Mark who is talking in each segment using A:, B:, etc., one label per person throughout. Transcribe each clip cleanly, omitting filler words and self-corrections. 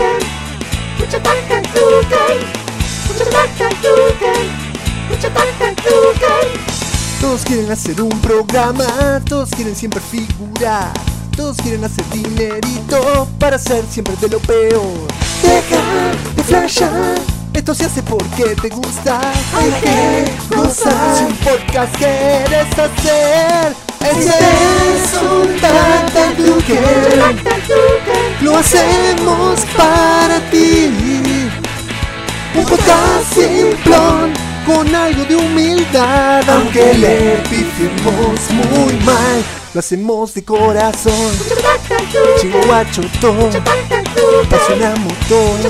A: Todos quieren hacer un programa, todos quieren siempre figurar, todos quieren hacer dinerito para ser siempre de lo peor. Deja de flashar, esto se hace porque te gusta, hay que gozar. Si un podcast quieres hacer, ese es un Tactacluken. Lo hacemos para ti. Un podcast simplón con algo de humildad, aunque le pifiemos muy mal, lo hacemos de corazón. Chihuachotón, apasiona motor.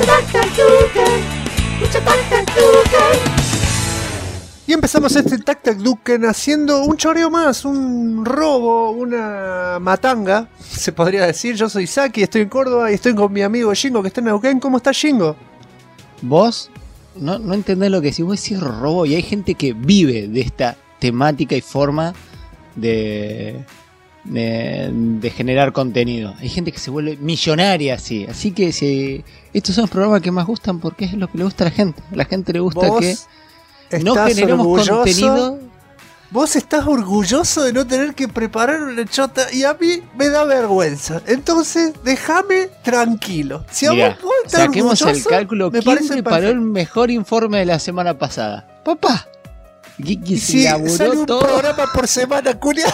A: Y empezamos este Tactacluken haciendo un choreo más, un robo, una matanga, se podría decir. Yo soy Saki, estoy en Córdoba y estoy con mi amigo Shingo que está en Neuquén. ¿Cómo está Shingo?
B: Vos no entendés lo que decís. Vos decís robo y hay gente que vive de esta temática y forma de generar contenido. Hay gente que se vuelve millonaria así. Así que estos son los programas que más gustan porque es lo que le gusta a la gente. A la gente le gusta que no generemos contenido.
A: Vos estás orgulloso de no tener que preparar una chota y a mí me da vergüenza. Entonces, déjame tranquilo. Si
B: Mirá,
A: vos estás
B: saquemos
A: orgulloso,
B: el cálculo. ¿Quién preparó el mejor informe de la semana pasada? Papá.
A: Y si sale un programa por semana, culiao.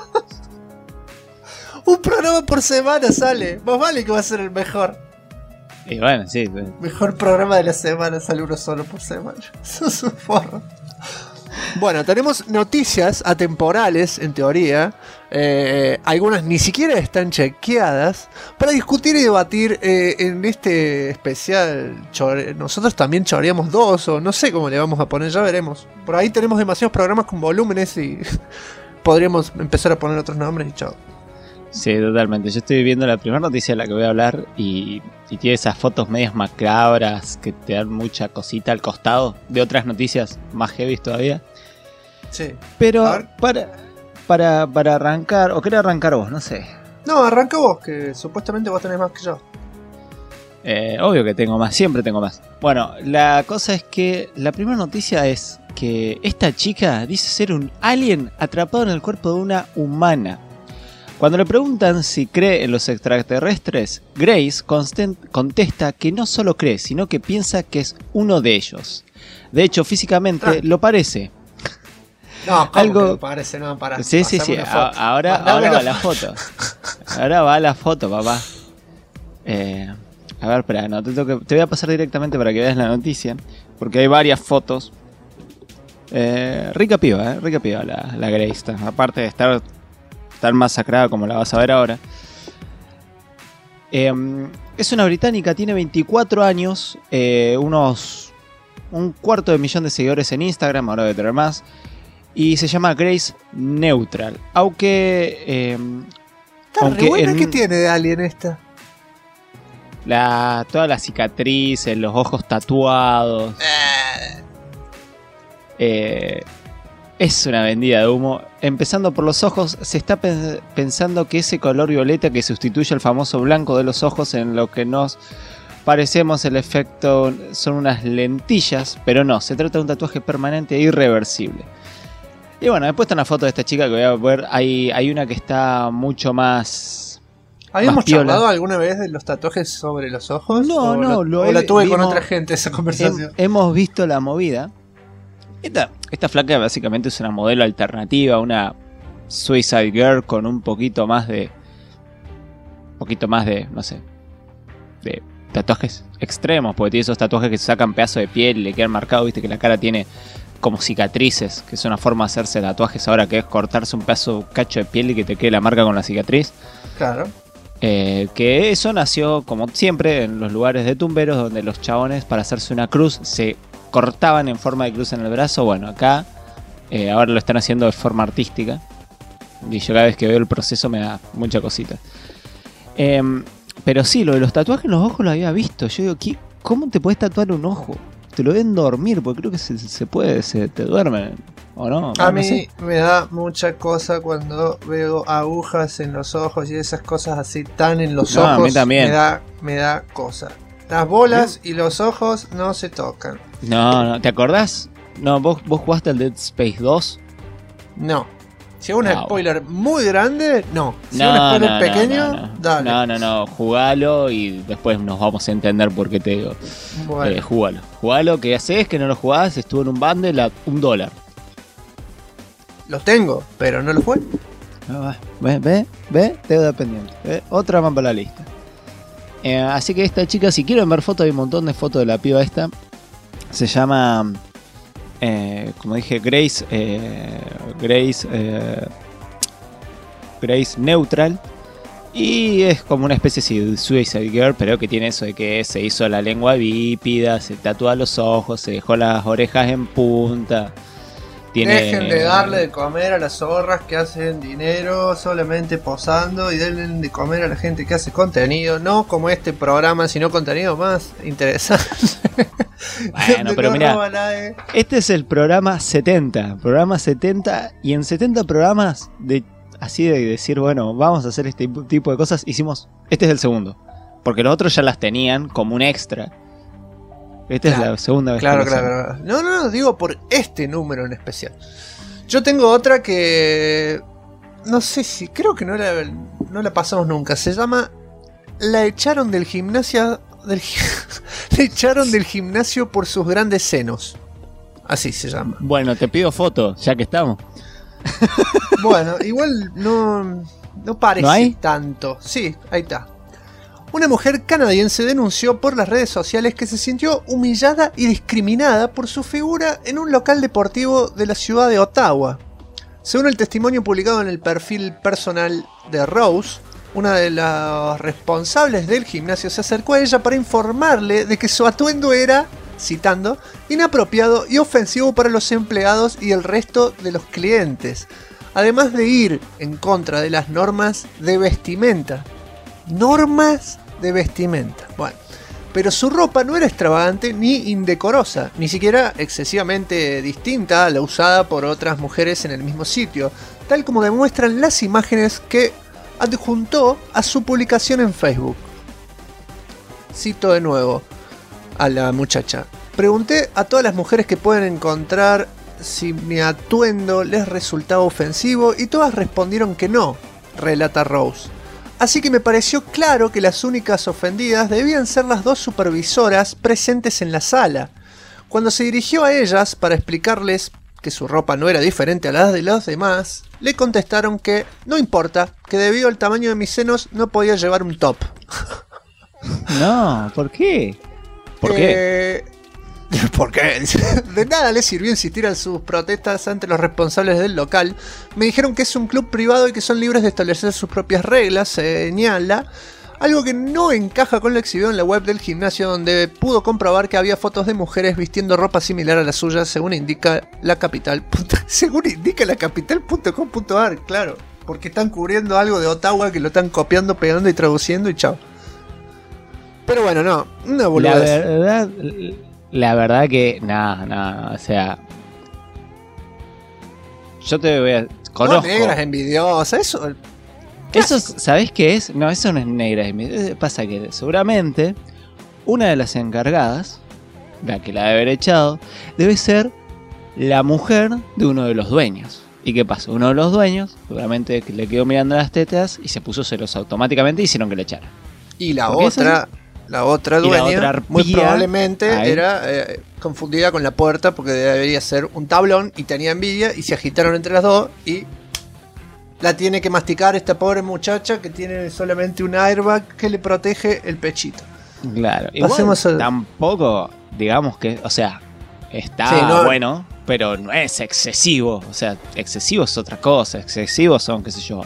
A: Un programa por semana sale. Más vale que va a ser el mejor.
B: Y bueno, sí.
A: Mejor programa de la semana, sale uno solo por semana. Eso es un forro. Bueno, tenemos noticias atemporales, en teoría. Algunas ni siquiera están chequeadas. Para discutir y debatir en este especial. Nosotros también choreamos dos, o no sé cómo le vamos a poner, ya veremos. Por ahí tenemos demasiados programas con volúmenes y podríamos empezar a poner otros nombres y chao.
B: Sí, totalmente. Yo estoy viendo la primera noticia de la que voy a hablar y tiene esas fotos medias macabras que te dan mucha cosita al costado de otras noticias más heavy todavía.
A: Sí.
B: Pero para arrancar, o querés arrancar vos, no sé.
A: No, arranca vos, que supuestamente vos tenés más que yo.
B: Obvio que tengo más, siempre tengo más. Bueno, la cosa es que la primera noticia es que esta chica dice ser un alien atrapado en el cuerpo de una humana. Cuando le preguntan si cree en los extraterrestres, Grace contesta que no solo cree, sino que piensa que es uno de ellos. De hecho, físicamente lo parece.
A: No, ¿cómo que lo parece? No, para.
B: Sí. Ahora va la foto. Ahora va la foto, papá. A ver, espera, no, te voy a pasar directamente para que veas la noticia, porque hay varias fotos. Rica piba la Grace. Aparte de estar masacrada como la vas a ver ahora. Es una británica, tiene 24 años, un cuarto de millón de seguidores en Instagram, ahora debe tener más, y se llama Grace Neutral. Aunque
A: re buena. ¿Qué tiene de alien esta?
B: Todas las cicatrices, los ojos tatuados. Es una vendida de humo. Empezando por los ojos, se está pensando que ese color violeta que sustituye al famoso blanco de los ojos, en lo que nos parecemos el efecto son unas lentillas, pero no, se trata de un tatuaje permanente e irreversible. Y bueno, después está una foto de esta chica que voy a ver. Hay una que está mucho más...
A: ¿Habíamos charlado alguna vez de los tatuajes sobre los ojos?
B: No,
A: la tuve con otra gente esa conversación.
B: Hemos visto la movida. Esta flaca básicamente es una modelo alternativa, una Suicide Girl con un poquito más de, no sé, de tatuajes extremos, porque tiene esos tatuajes que se sacan pedazos de piel y le quedan marcados, viste que la cara tiene como cicatrices, que es una forma de hacerse tatuajes ahora, que es cortarse un cacho de piel y que te quede la marca con la cicatriz.
A: Claro.
B: Que eso nació, como siempre, en los lugares de tumberos, donde los chabones, para hacerse una cruz, se cortaban en forma de cruz en el brazo. Bueno, acá ahora lo están haciendo de forma artística, y yo cada vez que veo el proceso me da mucha cosita. Pero sí, lo de los tatuajes en los ojos lo había visto. Yo digo, ¿cómo te podés tatuar un ojo? Te lo deben dormir, porque creo que se puede, te duermen, ¿o no?
A: A mí me da mucha cosa cuando veo agujas en los ojos y esas cosas así tan en los ojos.
B: A mí también.
A: Me da cosa. Las bolas y los ojos no se tocan.
B: No, ¿te acordás? No, ¿vos jugaste al Dead Space 2?
A: No. Si es un
B: No.
A: spoiler muy grande, no. Si es un
B: No,
A: spoiler
B: no,
A: pequeño, dale.
B: No, jugalo y después nos vamos a entender por qué te digo.
A: Bueno,
B: Jugalo, que haces que no lo jugás, estuvo en un bundle a $1.
A: los tengo, pero no los jugué.
B: ¿Ve? Deuda pendiente. ¿Ve? Otra más para la lista. Así que esta chica, si quieren ver fotos, hay un montón de fotos de la piba esta. Se llama, como dije, Grace Neutral. Y es como una especie de Suicide Girl, pero que tiene eso de que se hizo la lengua bípida, se tatúa los ojos, se dejó las orejas en punta.
A: Dejen de darle de comer a las zorras que hacen dinero solamente posando y denle de comer a la gente que hace contenido, no como este programa, sino contenido más interesante.
B: Bueno, pero mira, este es el programa 70, y en 70 programas de así de decir, bueno, vamos a hacer este tipo de cosas, este es el segundo, porque los otros ya las tenían como un extra. Esta es la segunda vez que lo hacemos.
A: Claro. No, digo por este número en especial. Yo tengo otra que no sé si, creo que no la pasamos nunca. Se llama La echaron del gimnasio le echaron del gimnasio por sus grandes senos. Así se llama.
B: Bueno, te pido foto, ya que estamos.
A: Bueno, igual no parece
B: ¿No hay?
A: tanto. Sí, ahí está. Una mujer canadiense denunció por las redes sociales que se sintió humillada y discriminada por su figura en un local deportivo de la ciudad de Ottawa. Según el testimonio publicado en el perfil personal de Rose, una de las responsables del gimnasio se acercó a ella para informarle de que su atuendo era, citando, inapropiado y ofensivo para los empleados y el resto de los clientes, además de ir en contra de las normas de vestimenta. Normas de vestimenta. Bueno, pero su ropa no era extravagante ni indecorosa, ni siquiera excesivamente distinta a la usada por otras mujeres en el mismo sitio, tal como demuestran las imágenes que adjuntó a su publicación en Facebook. Cito de nuevo a la muchacha. Pregunté a todas las mujeres que pueden encontrar si mi atuendo les resultaba ofensivo y todas respondieron que no, relata Rose. Así que me pareció claro que las únicas ofendidas debían ser las dos supervisoras presentes en la sala. Cuando se dirigió a ellas para explicarles que su ropa no era diferente a la de los demás, le contestaron que no importa, que debido al tamaño de mis senos no podía llevar un top.
B: No, ¿por qué? ¿Por qué?
A: ¿Por qué? De nada les sirvió insistir a sus protestas ante los responsables del local. Me dijeron que es un club privado y que son libres de establecer sus propias reglas, señala. Algo que no encaja con lo exhibido en la web del gimnasio, donde pudo comprobar que había fotos de mujeres vistiendo ropa similar a la suya, según indica la capital. Según indica la capital.com.ar, claro. Porque están cubriendo algo de Ottawa que lo están copiando, pegando y traduciendo y chao. Pero bueno, no, una boludez.
B: La verdad que no, o sea, yo te voy a conozco.
A: No, negras envidiosas, eso.
B: Eso, ¿sabés qué es? No, eso no es negra. Pasa que seguramente una de las encargadas, la que la debe haber echado, debe ser la mujer de uno de los dueños. ¿Y qué pasa? Uno de los dueños seguramente le quedó mirando las tetas y se puso celoso automáticamente y hicieron que le echaran.
A: Y la otra dueña, muy probablemente era confundida con la puerta porque debería ser un tablón y tenía envidia y se agitaron entre las dos y la tiene que masticar esta pobre muchacha que tiene solamente un airbag que le protege el pechito.
B: Claro, igual tampoco, digamos que, o sea, está sí, no, bueno, pero no es excesivo. O sea, excesivo es otra cosa. Excesivos son, qué sé yo,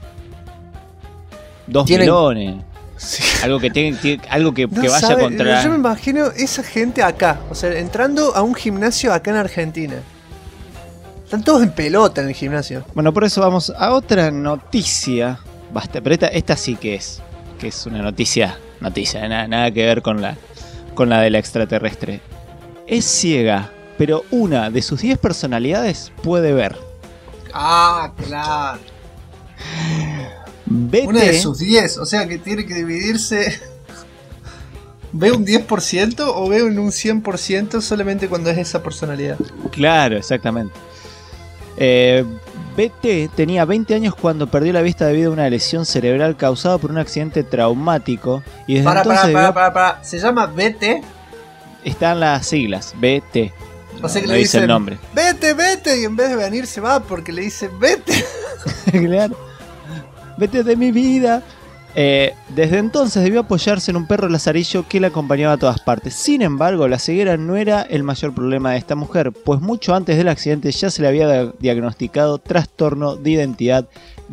B: 2 melones. Sí. Algo que algo que, no que vaya sabe, contra.
A: Yo me imagino esa gente acá, o sea, entrando a un gimnasio acá en Argentina. Están todos en pelota en el gimnasio.
B: Bueno, por eso vamos a otra noticia. Basta, pero esta sí que es una noticia, nada que ver con la de la extraterrestre. Es ciega, pero una de sus 10 personalidades puede ver.
A: Ah, claro.
B: Vete.
A: Una de sus 10, o sea que tiene que dividirse. ¿Veo un 10% o veo en un 100% solamente cuando es esa personalidad?
B: Claro, exactamente. BT tenía 20 años cuando perdió la vista debido a una lesión cerebral causada por un accidente traumático. Y desde
A: Para. ¿Se llama BT?
B: Están las siglas, BT.
A: O sea que
B: no
A: le
B: dice
A: dicen,
B: el nombre.
A: Vete, y en vez de venir se va porque le dicen vete.
B: Claro. Vete de mi vida. Desde entonces debió apoyarse en un perro lazarillo que la acompañaba a todas partes. Sin embargo, la ceguera no era el mayor problema de esta mujer, pues mucho antes del accidente ya se le había diagnosticado trastorno de identidad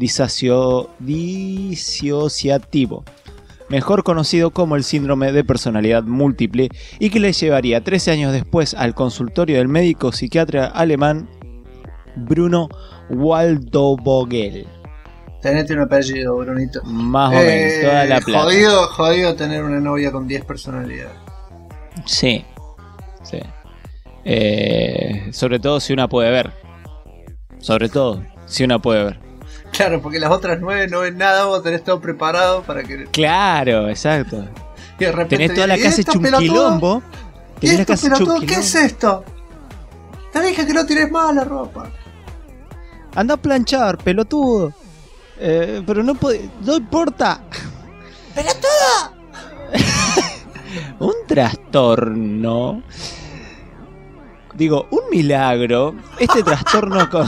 B: disociativo, mejor conocido como el síndrome de personalidad múltiple, y que le llevaría 13 años después al consultorio del médico psiquiatra alemán Bruno Waldobogel.
A: Tenete un apellido, Brunito.
B: Más o menos, toda la plata.
A: Jodido tener una novia con 10 personalidades.
B: Sí. Sobre todo si una puede ver.
A: Claro, porque las otras 9 no ven nada, vos tenés todo preparado para que...
B: Claro, exacto.
A: Y de repente
B: tenés toda la casa hecha un quilombo.
A: ¿Qué es esto? Te dije que no tires más la ropa.
B: Anda a planchar, pelotudo. Pero no importa.
A: ¡Pelotudo!
B: Un trastorno. Digo, un milagro. Este trastorno con...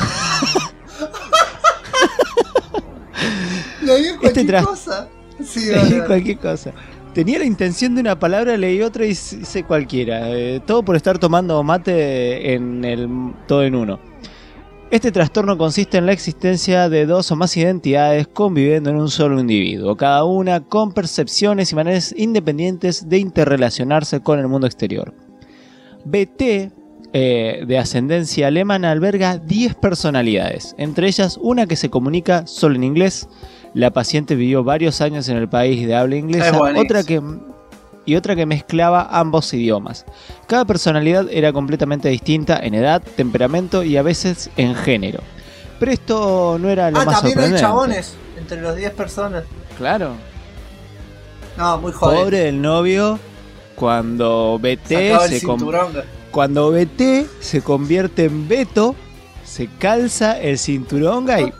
A: Leí cualquier cosa. Sí,
B: leí cualquier cosa. Tenía la intención de una palabra, leí otra y hice cualquiera. Todo por estar tomando mate en el todo en uno. Este trastorno consiste en la existencia de dos o más identidades conviviendo en un solo individuo, cada una con percepciones y maneras independientes de interrelacionarse con el mundo exterior. BT, de ascendencia alemana, alberga 10 personalidades, entre ellas una que se comunica solo en inglés. La paciente vivió varios años en el país de habla inglesa, otra que mezclaba ambos idiomas. Cada personalidad era completamente distinta en edad, temperamento y a veces en género. Pero esto no era lo más sorprendente.
A: También hay chabones entre los 10 personas.
B: Claro.
A: No, muy jodido.
B: Pobre del novio cuando BT cuando BT se convierte en Beto, se calza el cinturonga y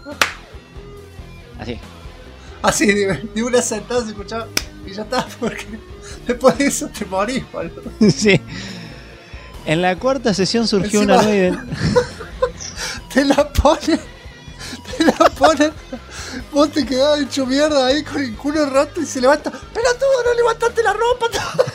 B: así
A: de una sentada se escuchaba y ya está, porque después de eso te morís, boludo.
B: Sí. En la cuarta sesión surgió una nueva identidad.
A: Te la ponen. Vos te quedás hecho mierda ahí con el culo roto y se levanta. ¡Pelotudo, no levantaste la ropa!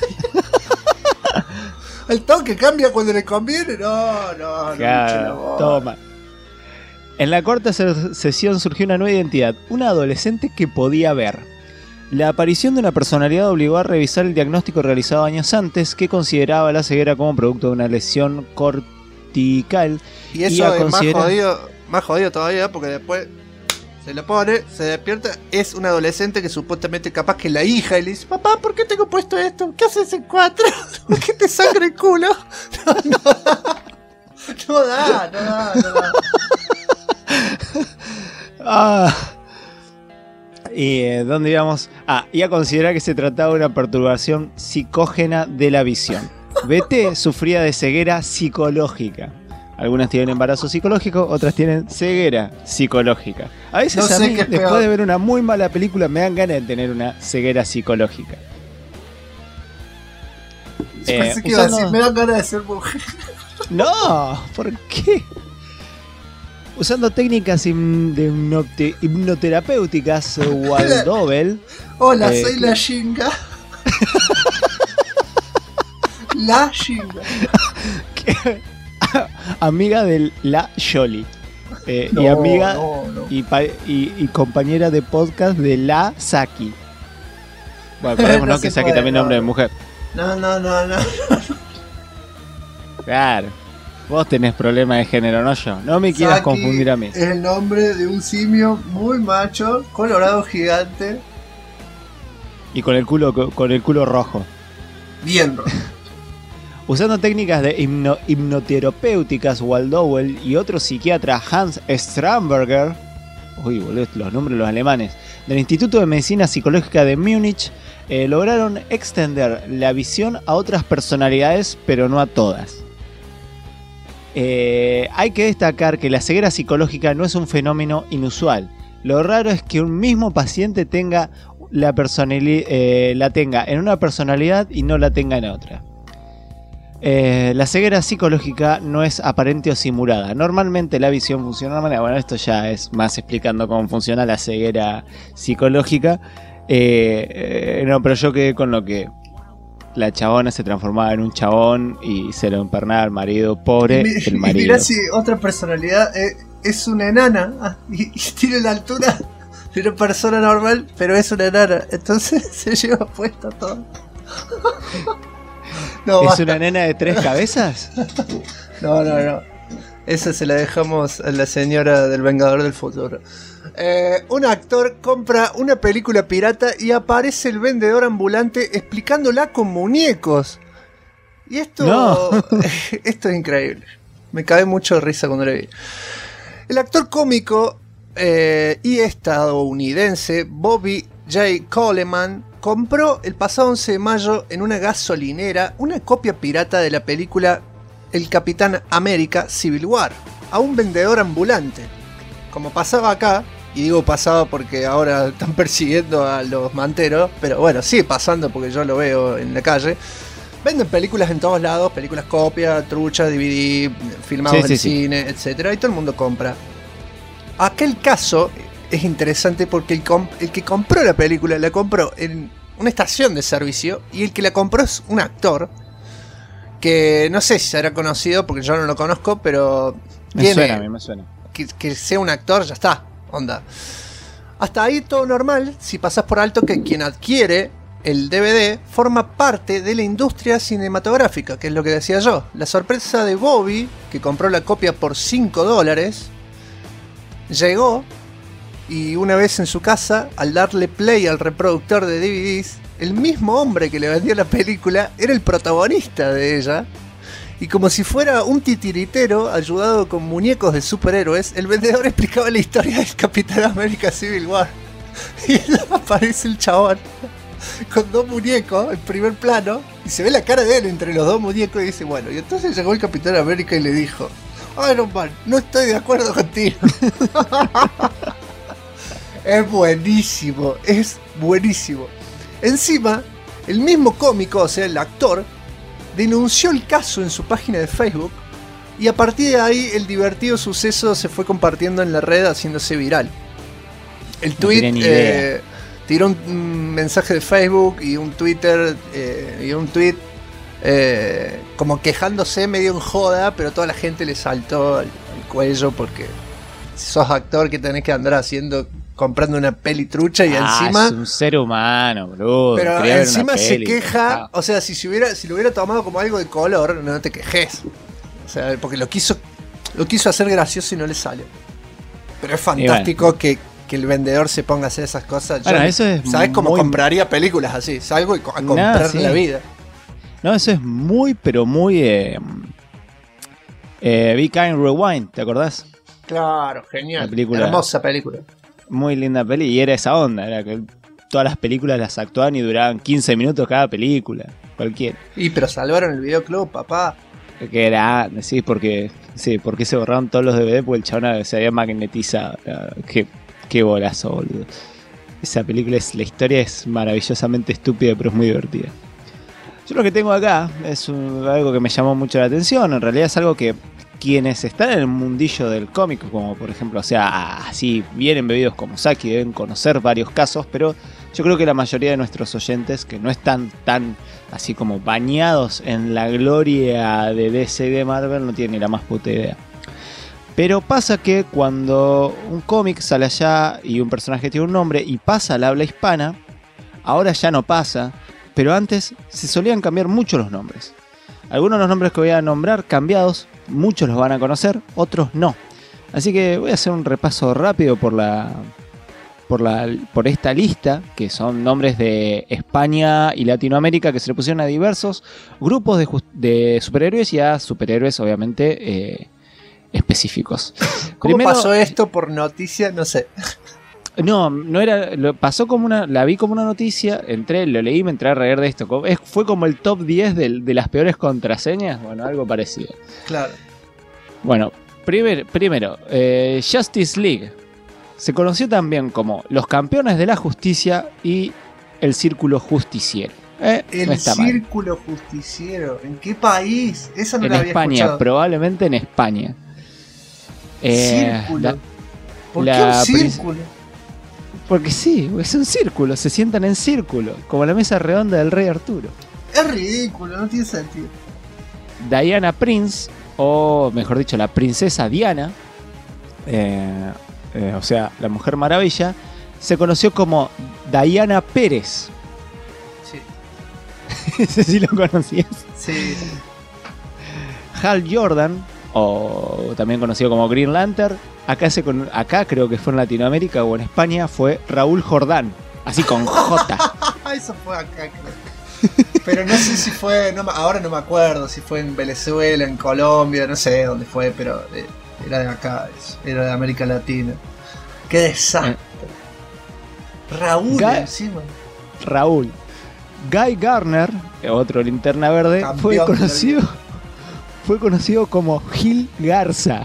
A: El toque cambia cuando le conviene. No.
B: Claro, toma. En la cuarta sesión surgió una nueva identidad, una adolescente que podía ver. La aparición de una personalidad obligó a revisar el diagnóstico realizado años antes, que consideraba la ceguera como producto de una lesión cortical.
A: Y eso es más jodido todavía, porque después se le pone, se despierta, es un adolescente que supuestamente capaz que es la hija, y le dice: papá, ¿por qué tengo puesto esto? ¿Qué haces en 4? ¿Por qué te sangra el culo? No da.
B: ¿Y dónde íbamos? Y a considerar que se trataba de una perturbación psicógena de la visión. BT sufría de ceguera psicológica. Algunas tienen embarazo psicológico, otras tienen ceguera psicológica. A veces a mí, después de ver una muy mala película, me dan ganas de tener una ceguera psicológica.
A: Pensé que iba a decir, me dan ganas de ser mujer.
B: No, ¿por qué? Usando técnicas hipnoterapéuticas, Waldobel.
A: Hola, soy la Shinga. La Shinga.
B: Amiga de la Yoli. Y amiga y compañera de podcast de la Saki. Bueno, acordémonos que Saki también es nombre de mujer.
A: No.
B: Claro. Vos tenés problemas de género, no yo. No me quieras confundir a mí.
A: Es el nombre de un simio muy macho, colorado, gigante.
B: Y con el culo rojo.
A: Bien rojo.
B: Usando técnicas de hipnoterapéuticas, Waldobel y otro psiquiatra, Hans Stramberger, uy, boludo, los nombres de los alemanes, del Instituto de Medicina Psicológica de Múnich lograron extender la visión a otras personalidades, pero no a todas. Hay que destacar que la ceguera psicológica no es un fenómeno inusual. Lo raro es que un mismo paciente tenga la tenga en una personalidad y no la tenga en otra. La ceguera psicológica no es aparente o simulada. Normalmente la visión funciona de una manera. Bueno, esto ya es más explicando cómo funciona la ceguera psicológica. No, pero yo quedé con lo que la chabona se transformaba en un chabón y se lo empernaba al marido. Pobre el marido.
A: Mirá si otra personalidad es una enana y tiene la altura de una persona normal, pero es una enana. Entonces se lleva puesto todo. No,
B: ¿Es
A: basta.
B: una nena de 3 cabezas?
A: No. Esa se la dejamos a la señora del Vengador del Futuro. Un actor compra una película pirata y aparece el vendedor ambulante explicándola con muñecos. Y esto,
B: No.
A: Esto es increíble. Me cae mucho de risa cuando lo vi. El actor cómico y estadounidense Bobby J. Coleman compró el pasado 11 de mayo en una gasolinera una copia pirata de la película El Capitán América Civil War a un vendedor ambulante. Como pasaba acá, y digo pasaba porque ahora están persiguiendo a los manteros, pero bueno, sigue pasando porque yo lo veo en la calle. Venden películas en todos lados, películas copia, trucha, DVD, filmados en cine, etcétera, y todo el mundo compra. Aquel caso es interesante porque el que compró la película la compró en una estación de servicio y el que la compró es un actor que no sé si será conocido porque yo no lo conozco, pero
B: Me suena.
A: Que sea un actor, ya está, onda. Hasta ahí todo normal, si pasás por alto que quien adquiere el DVD forma parte de la industria cinematográfica, que es lo que decía yo. La sorpresa de Bobby, que compró la copia por $5, llegó y una vez en su casa, al darle play al reproductor de DVDs, el mismo hombre que le vendió la película era el protagonista de ella. Y como si fuera un titiritero ayudado con muñecos de superhéroes, el vendedor explicaba la historia del Capitán América Civil War. Y aparece el chabón con 2 muñecos en primer plano y se ve la cara de él entre los 2 muñecos y dice, bueno, y entonces llegó el Capitán América y le dijo, Iron Man, no estoy de acuerdo contigo. Es buenísimo, es buenísimo. Encima, el mismo cómico, o sea, el actor, denunció el caso en su página de Facebook y a partir de ahí el divertido suceso se fue compartiendo en la red haciéndose viral. El tweet tiró un mensaje de Facebook y un Twitter y un tweet como quejándose medio en joda, pero toda la gente le saltó al cuello porque si sos actor, ¿qué tenés que andar comprando una peli trucha y encima
B: es un ser humano, boludo.
A: Pero encima se queja, o sea, si lo hubiera tomado como algo de color, no te quejes. O sea, porque lo quiso hacer gracioso y no le sale. Pero es fantástico que el vendedor se ponga a hacer esas cosas.
B: Bueno, eso es
A: ¿sabes cómo compraría películas así? Salgo a comprar la vida.
B: No, eso es muy, pero muy Be Kind Rewind, ¿te acordás?
A: Claro, genial.
B: Película,
A: hermosa película.
B: Muy linda peli, y era esa onda, era que todas las películas las actuaban y duraban 15 minutos cada película, cualquiera.
A: Y pero salvaron el videoclub, papá.
B: Que era, sí, porque se borraron todos los DVD porque el chabón se había magnetizado. Qué bolazo, boludo. Esa película, la historia es maravillosamente estúpida, pero es muy divertida. Yo lo que tengo acá es algo que me llamó mucho la atención. En realidad es algo que quienes están en el mundillo del cómic, como por ejemplo, o sea, así bien embebidos como Saki, deben conocer varios casos, pero yo creo que la mayoría de nuestros oyentes, que no están tan así como bañados en la gloria de DC y de Marvel, no tienen ni la más puta idea. Pero pasa que cuando un cómic sale allá y un personaje tiene un nombre y pasa al habla hispana, ahora ya no pasa, pero antes se solían cambiar mucho los nombres. Algunos de los nombres que voy a nombrar cambiados, muchos los van a conocer, otros no. Así que voy a hacer un repaso rápido por esta lista, que son nombres de España y Latinoamérica que se le pusieron a diversos grupos de superhéroes y a superhéroes obviamente específicos.
A: ¿Cómo pasó esto por noticia? No sé.
B: No era. Pasó como una. La vi como una noticia, entré, lo leí, me entré a reír de esto. Fue como el top 10 de las peores contraseñas. Bueno, algo parecido.
A: Claro.
B: Bueno, primero, Justice League. Se conoció también como los campeones de la justicia y el círculo justiciero.
A: El
B: no está
A: círculo
B: mal.
A: justiciero. ¿En qué país? Esa no
B: En
A: la había
B: España,
A: escuchado.
B: probablemente en España.
A: Círculo. ¿Por qué
B: la
A: un círculo?
B: Porque sí, es un círculo, se sientan en círculo, como la mesa redonda del rey Arturo.
A: Es ridículo, no tiene sentido.
B: Diana Prince, o mejor dicho, la princesa Diana, o sea, la Mujer Maravilla, se conoció como Diana Pérez.
A: Sí.
B: Ese sí lo conocías.
A: Sí.
B: Hal Jordan, o también conocido como Green Lantern, acá creo que fue en Latinoamérica o en España, fue Raúl Jordán, así con J.
A: Eso fue acá, creo. Pero no sé si fue, ahora no me acuerdo si fue en Venezuela, en Colombia, no sé dónde fue, pero era de acá, era de América Latina. Qué desastre. Raúl encima.
B: Raúl. Guy Garner, otro linterna verde,
A: Campeón
B: fue conocido como Gil Garza.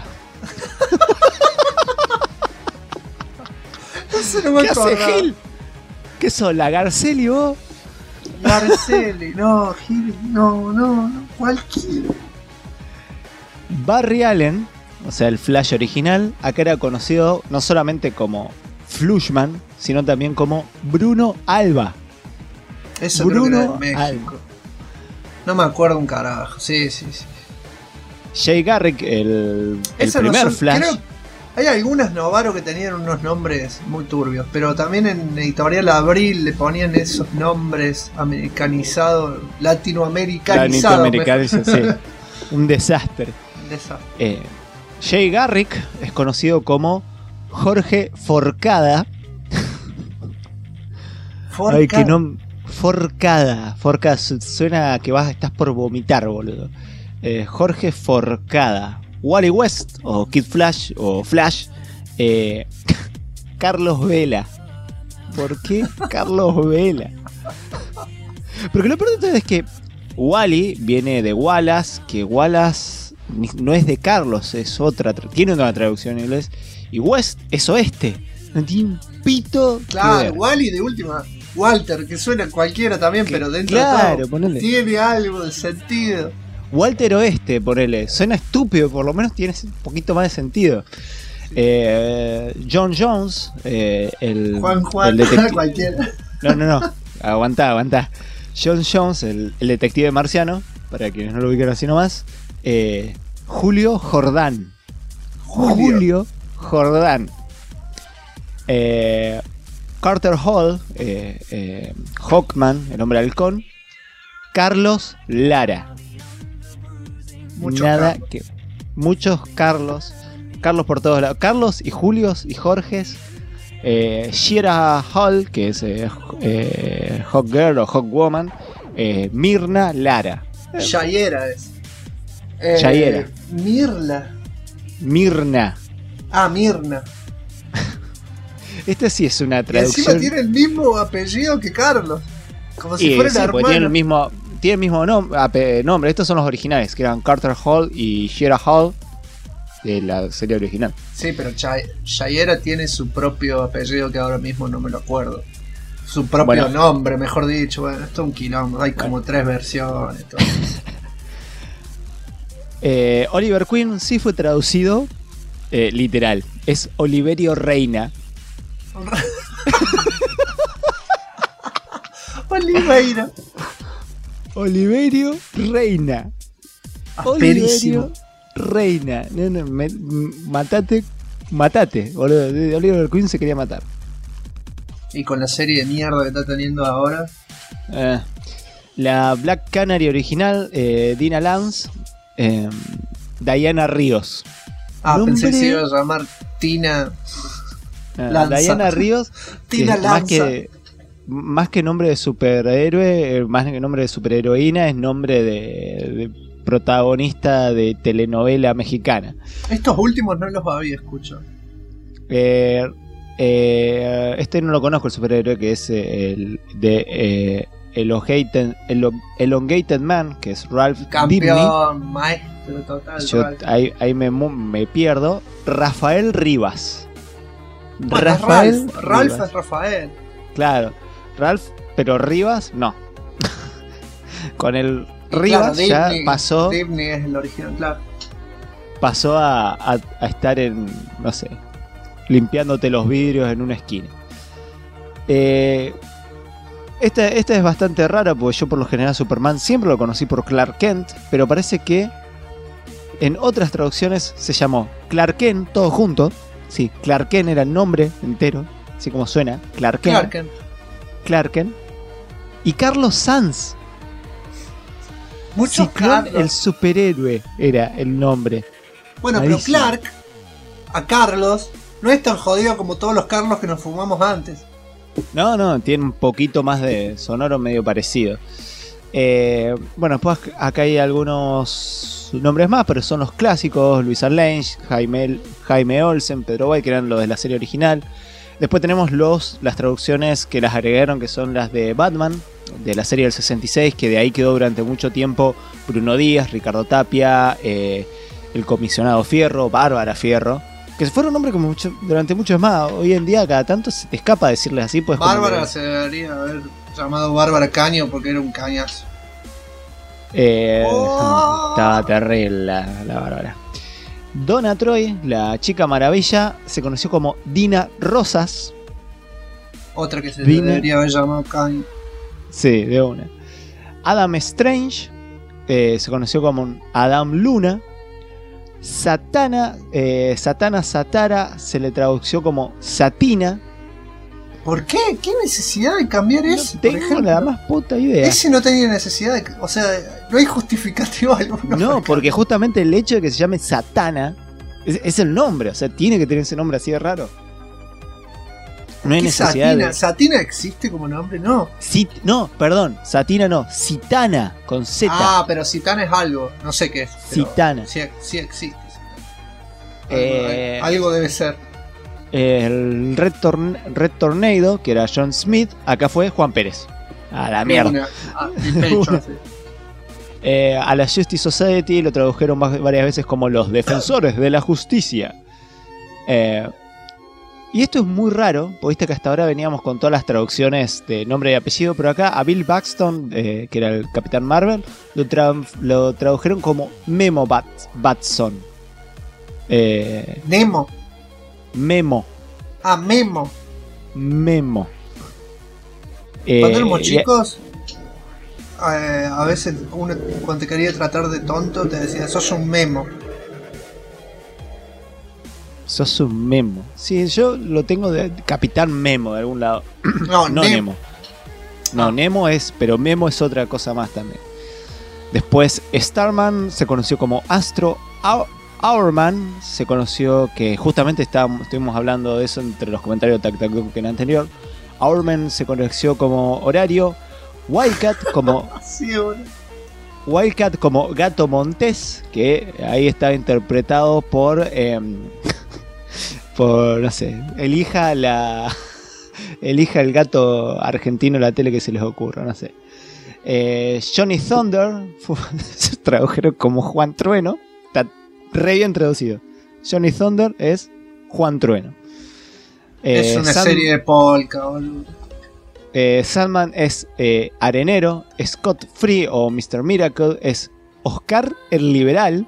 A: Eso no me
B: ¿Qué hace
A: acordaba.
B: Gil? ¿Qué sos, la Garceli vos?
A: Garceli, no, Gil, no, cualquiera.
B: Barry Allen, o sea, el Flash original, acá era conocido no solamente como Flushman, sino también como Bruno Alba.
A: Eso
B: Bruno
A: creo que era en México.
B: Alba.
A: No me acuerdo un carajo, sí.
B: Jay Garrick, el
A: Eso no
B: primer
A: son-
B: Flash.
A: creo- hay algunas Novaro que tenían unos nombres muy turbios, pero también en Editorial Abril le ponían esos nombres americanizados, latinoamericanizados.
B: Latinoamericano, sí. Un desastre.
A: mejor. Desastre.
B: Jay Garrick es conocido como Jorge Forcada. Ay, qué nombre. Forcada. Forcada. Suena a que estás por vomitar, boludo. Jorge Forcada. Wally West, o Kid Flash, o Flash. Carlos Vela. ¿Por qué Carlos Vela? Porque lo peor de todo es que Wally viene de Wallace, que Wallace no es de Carlos, es otra, tiene una traducción en inglés. Y West es oeste. No tiene un pito que
A: Claro,
B: ver.
A: Wally de última. Walter, que suena cualquiera también, pero dentro
B: Claro,
A: de todo
B: ponele.
A: tiene algo de sentido.
B: Walter Oeste, ponele. Suena estúpido, por lo menos tiene un poquito más de sentido. John Jones, el
A: Juan,
B: detective.
A: cualquiera.
B: No. Aguantá. John Jones, el detective marciano, para quienes no lo ubican así nomás. Julio Jordán. Julio Jordán. Carter Hall, Hawkman, el hombre halcón. Carlos Lara. Muchos Carlos. Carlos por todos lados. Carlos y Julios y Jorges. Shira Hall, que es Hawk Girl o Hawk Woman. Mirna Lara.
A: Shayera es.
B: Shayera.
A: Mirna.
B: Mirna.
A: Mirna.
B: Esta sí es una
A: Y
B: traducción.
A: encima tiene el mismo apellido que Carlos. Como si
B: Sí,
A: fuera
B: sí,
A: el
B: porque
A: hermano.
B: tiene el mismo nombre. Estos son los originales, que eran Carter Hall y Shira Hall de la serie original.
A: Sí, pero Shayera tiene su propio apellido que ahora mismo no me lo acuerdo. Su propio
B: Bueno.
A: nombre, mejor dicho. Bueno, esto es un quilombo. Hay como 3 versiones. Todo.
B: Oliver Queen sí fue traducido literal. Es Oliverio Reina.
A: Oliveira.
B: Oliverio Reina.
A: Asperísimo.
B: Oliverio Reina. No, matate, boludo. Oliver Queen se quería matar.
A: Y con la serie de mierda que está teniendo ahora.
B: La Black Canary original, Dina Lance, Diana Ríos.
A: Pensé que se
B: Nombre-
A: iba a llamar Tina. Lanza.
B: Diana Ríos, que
A: Tina
B: es
A: Lanza.
B: más que nombre de superhéroe, más que nombre de superheroína, es nombre de protagonista de telenovela mexicana.
A: Estos últimos no los había escuchado.
B: Este no lo conozco, el superhéroe, que es el de Elongated Man, que es Ralph Dibny.
C: Campeón, maestro total.
B: Yo ahí me pierdo. Rafael Rivas.
C: Bueno, Ralph es Rafael.
B: Claro, Ralph, pero Rivas no. Con el Rivas
C: claro,
B: ya
C: Dibny,
B: pasó.
C: Dibny es el original, claro.
B: Pasó a estar en, no sé, limpiándote los vidrios en una esquina. Esta es bastante rara, porque yo por lo general Superman siempre lo conocí por Clark Kent, pero parece que en otras traducciones se llamó Clark Kent, todo junto. Sí, Clark Kent era el nombre entero, así como suena, Clark Kent. Clark Kent. Y Carlos Sanz.
C: Muchos
B: Ciclón, el superhéroe, era el nombre.
C: Bueno,
B: Malísimo.
C: pero Clark, a Carlos, no es tan jodido como todos los Carlos que nos fumamos antes.
B: No, tiene un poquito más de sonoro medio parecido. Bueno, después acá hay algunos nombres más, pero son los clásicos: Luisa Lange, Jaime Olsen, Pedro White, que eran los de la serie original. Después tenemos las traducciones que las agregaron, que son las de Batman, de la serie del 66, que de ahí quedó durante mucho tiempo Bruno Díaz, Ricardo Tapia, el comisionado Fierro, Bárbara Fierro, que fueron nombres como durante muchos más. Hoy en día cada tanto se te escapa decirles así, pues.
C: Bárbara se debería haber llamado Bárbara Caño porque era un cañazo.
B: Estaba terrible la Bárbara. Donna Troy, la Chica Maravilla, se conoció como Dina Rosas.
C: Otra que se debería haber llamado Caño.
B: Sí, de una. Adam Strange, se conoció como Adam Luna. Satana Satara se le tradució como Satina.
C: ¿Por qué? ¿Qué necesidad de cambiar eso?
B: No tengo la más puta idea.
C: Ese no tenía necesidad de... O sea, no hay justificativo alguno.
B: No, porque justamente el hecho de que se llame Satana es el nombre. O sea, tiene que tener ese nombre así de raro. No hay necesidad
C: Satina?
B: de...
C: ¿Satina existe como nombre? No.
B: No, perdón, Satina no, Citana, con Z.
C: Ah, pero Citana es algo. No sé qué es.
B: Citana.
C: Sí existe. Algo debe ser.
B: El Red Tornado, que era John Smith, acá fue Juan Pérez. A la mierda. A la Justice Society lo tradujeron varias veces como los defensores de la justicia. Y esto es muy raro, porque viste que hasta ahora veníamos con todas las traducciones de nombre y apellido, pero acá a Bill Paxton, que era el Capitán Marvel, lo tradujeron como Memo Batson.
C: Nemo.
B: Memo.
C: Ah, Memo.
B: Memo.
C: Cuando éramos chicos, a veces uno cuando te quería tratar de tonto te decía, sos un memo.
B: Sos un Memo. Sí, yo lo tengo de Capitán Memo de algún lado.
C: No,
B: Nemo. No, Nemo es, pero Memo es otra cosa más también. Después Starman se conoció como Astro. Hourman se conoció, que justamente estuvimos hablando de eso entre los comentarios de Tac que en el anterior. Hourman se conoció como Horario. Wildcat como
C: sí,
B: Wildcat como Gato Montés, que ahí estaba interpretado por no sé, elija el gato argentino en la tele que se les ocurra, no sé. Johnny Thunder se tradujeron como Juan Trueno. Está re bien traducido. Johnny Thunder es Juan Trueno.
C: Es una serie de polka, boludo.
B: Sandman es Arenero. Scott Free o Mr. Miracle es Oscar el Liberal.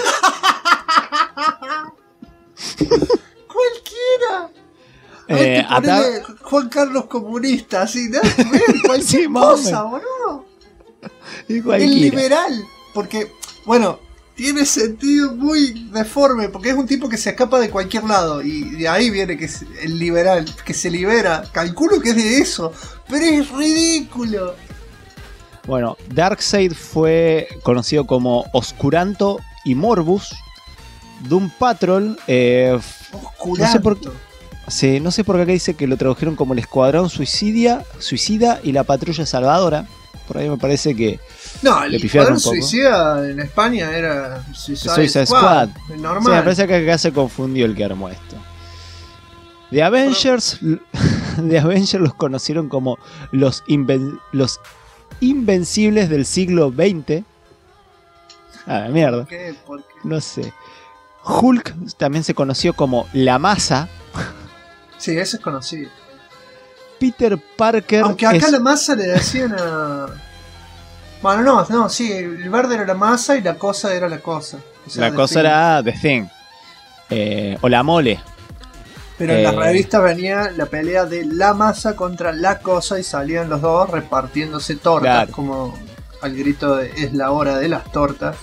C: Cualquiera. Juan Carlos Comunista, así, ¿no? Cualquier
B: sí,
C: cosa, boludo. El liberal. Porque, bueno, tiene sentido muy deforme, porque es un tipo que se escapa de cualquier lado, y de ahí viene que es el liberal, que se libera. Calculo que es de eso, pero es ridículo.
B: Bueno, Darkseid fue conocido como Oscuranto y Morbus. Doom Patrol,
C: Oscuranto.
B: No sé por qué acá dice que lo tradujeron como el Escuadrón Suicida y la Patrulla Salvadora. Por ahí me parece que
C: no,
B: le
C: el
B: pifiaron
C: Escuadrón
B: un poco.
C: Suicida en España era Suicide
B: Squad.
C: Normal.
B: Sí, me parece que acá se confundió el que armó esto. The Avengers los conocieron como los invencibles del siglo XX. Ah, mierda.
C: ¿Por qué?
B: No sé. Hulk también se conoció como la masa.
C: Sí, ese es conocido.
B: Peter Parker.
C: Aunque acá la masa le decían a... Bueno, no, sí, el verde era la masa y la cosa era la cosa. O sea,
B: la cosa era The Thing. O la mole.
C: Pero en las revistas venía la pelea de la masa contra la cosa y salían los dos repartiéndose tortas, claro. Como al grito de es la hora de las tortas.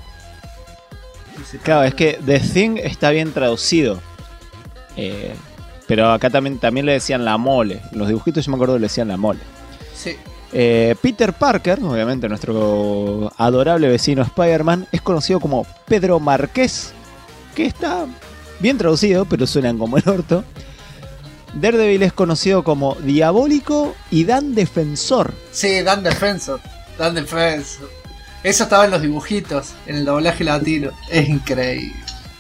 B: Claro, es que The Thing está bien traducido. Pero acá también le decían la mole. En los dibujitos yo me acuerdo que le decían la mole.
C: Sí.
B: Peter Parker, obviamente nuestro adorable vecino Spider-Man, es conocido como Pedro Marqués, que está bien traducido, pero suenan como el orto. Daredevil es conocido como Diabólico y Dan Defensor.
C: Sí, Dan Defensor. Eso estaba en los dibujitos, en el doblaje latino. Es increíble.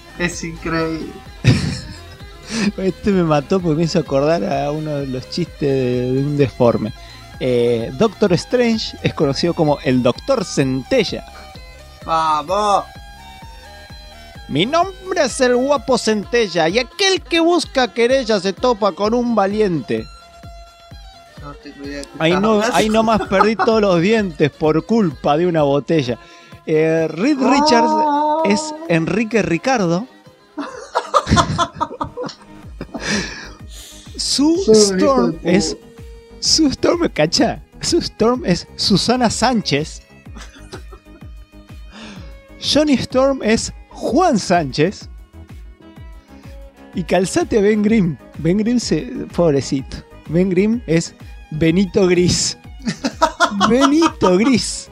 B: Este me mató porque me hizo acordar a uno de los chistes de un deforme. Doctor Strange es conocido como el Doctor Centella.
C: ¡Vamos!
B: Mi nombre es el guapo Centella y aquel que busca querella se topa con un valiente.
C: No tengo idea.
B: Ahí nomás perdí todos los dientes por culpa de una botella. Reed Richards es Enrique Ricardo. Sue Storm es Susana Sánchez. Johnny Storm es Juan Sánchez. Y calzate Ben Grimm. Pobrecito. Ben Grimm es Benito Gris. Benito Gris.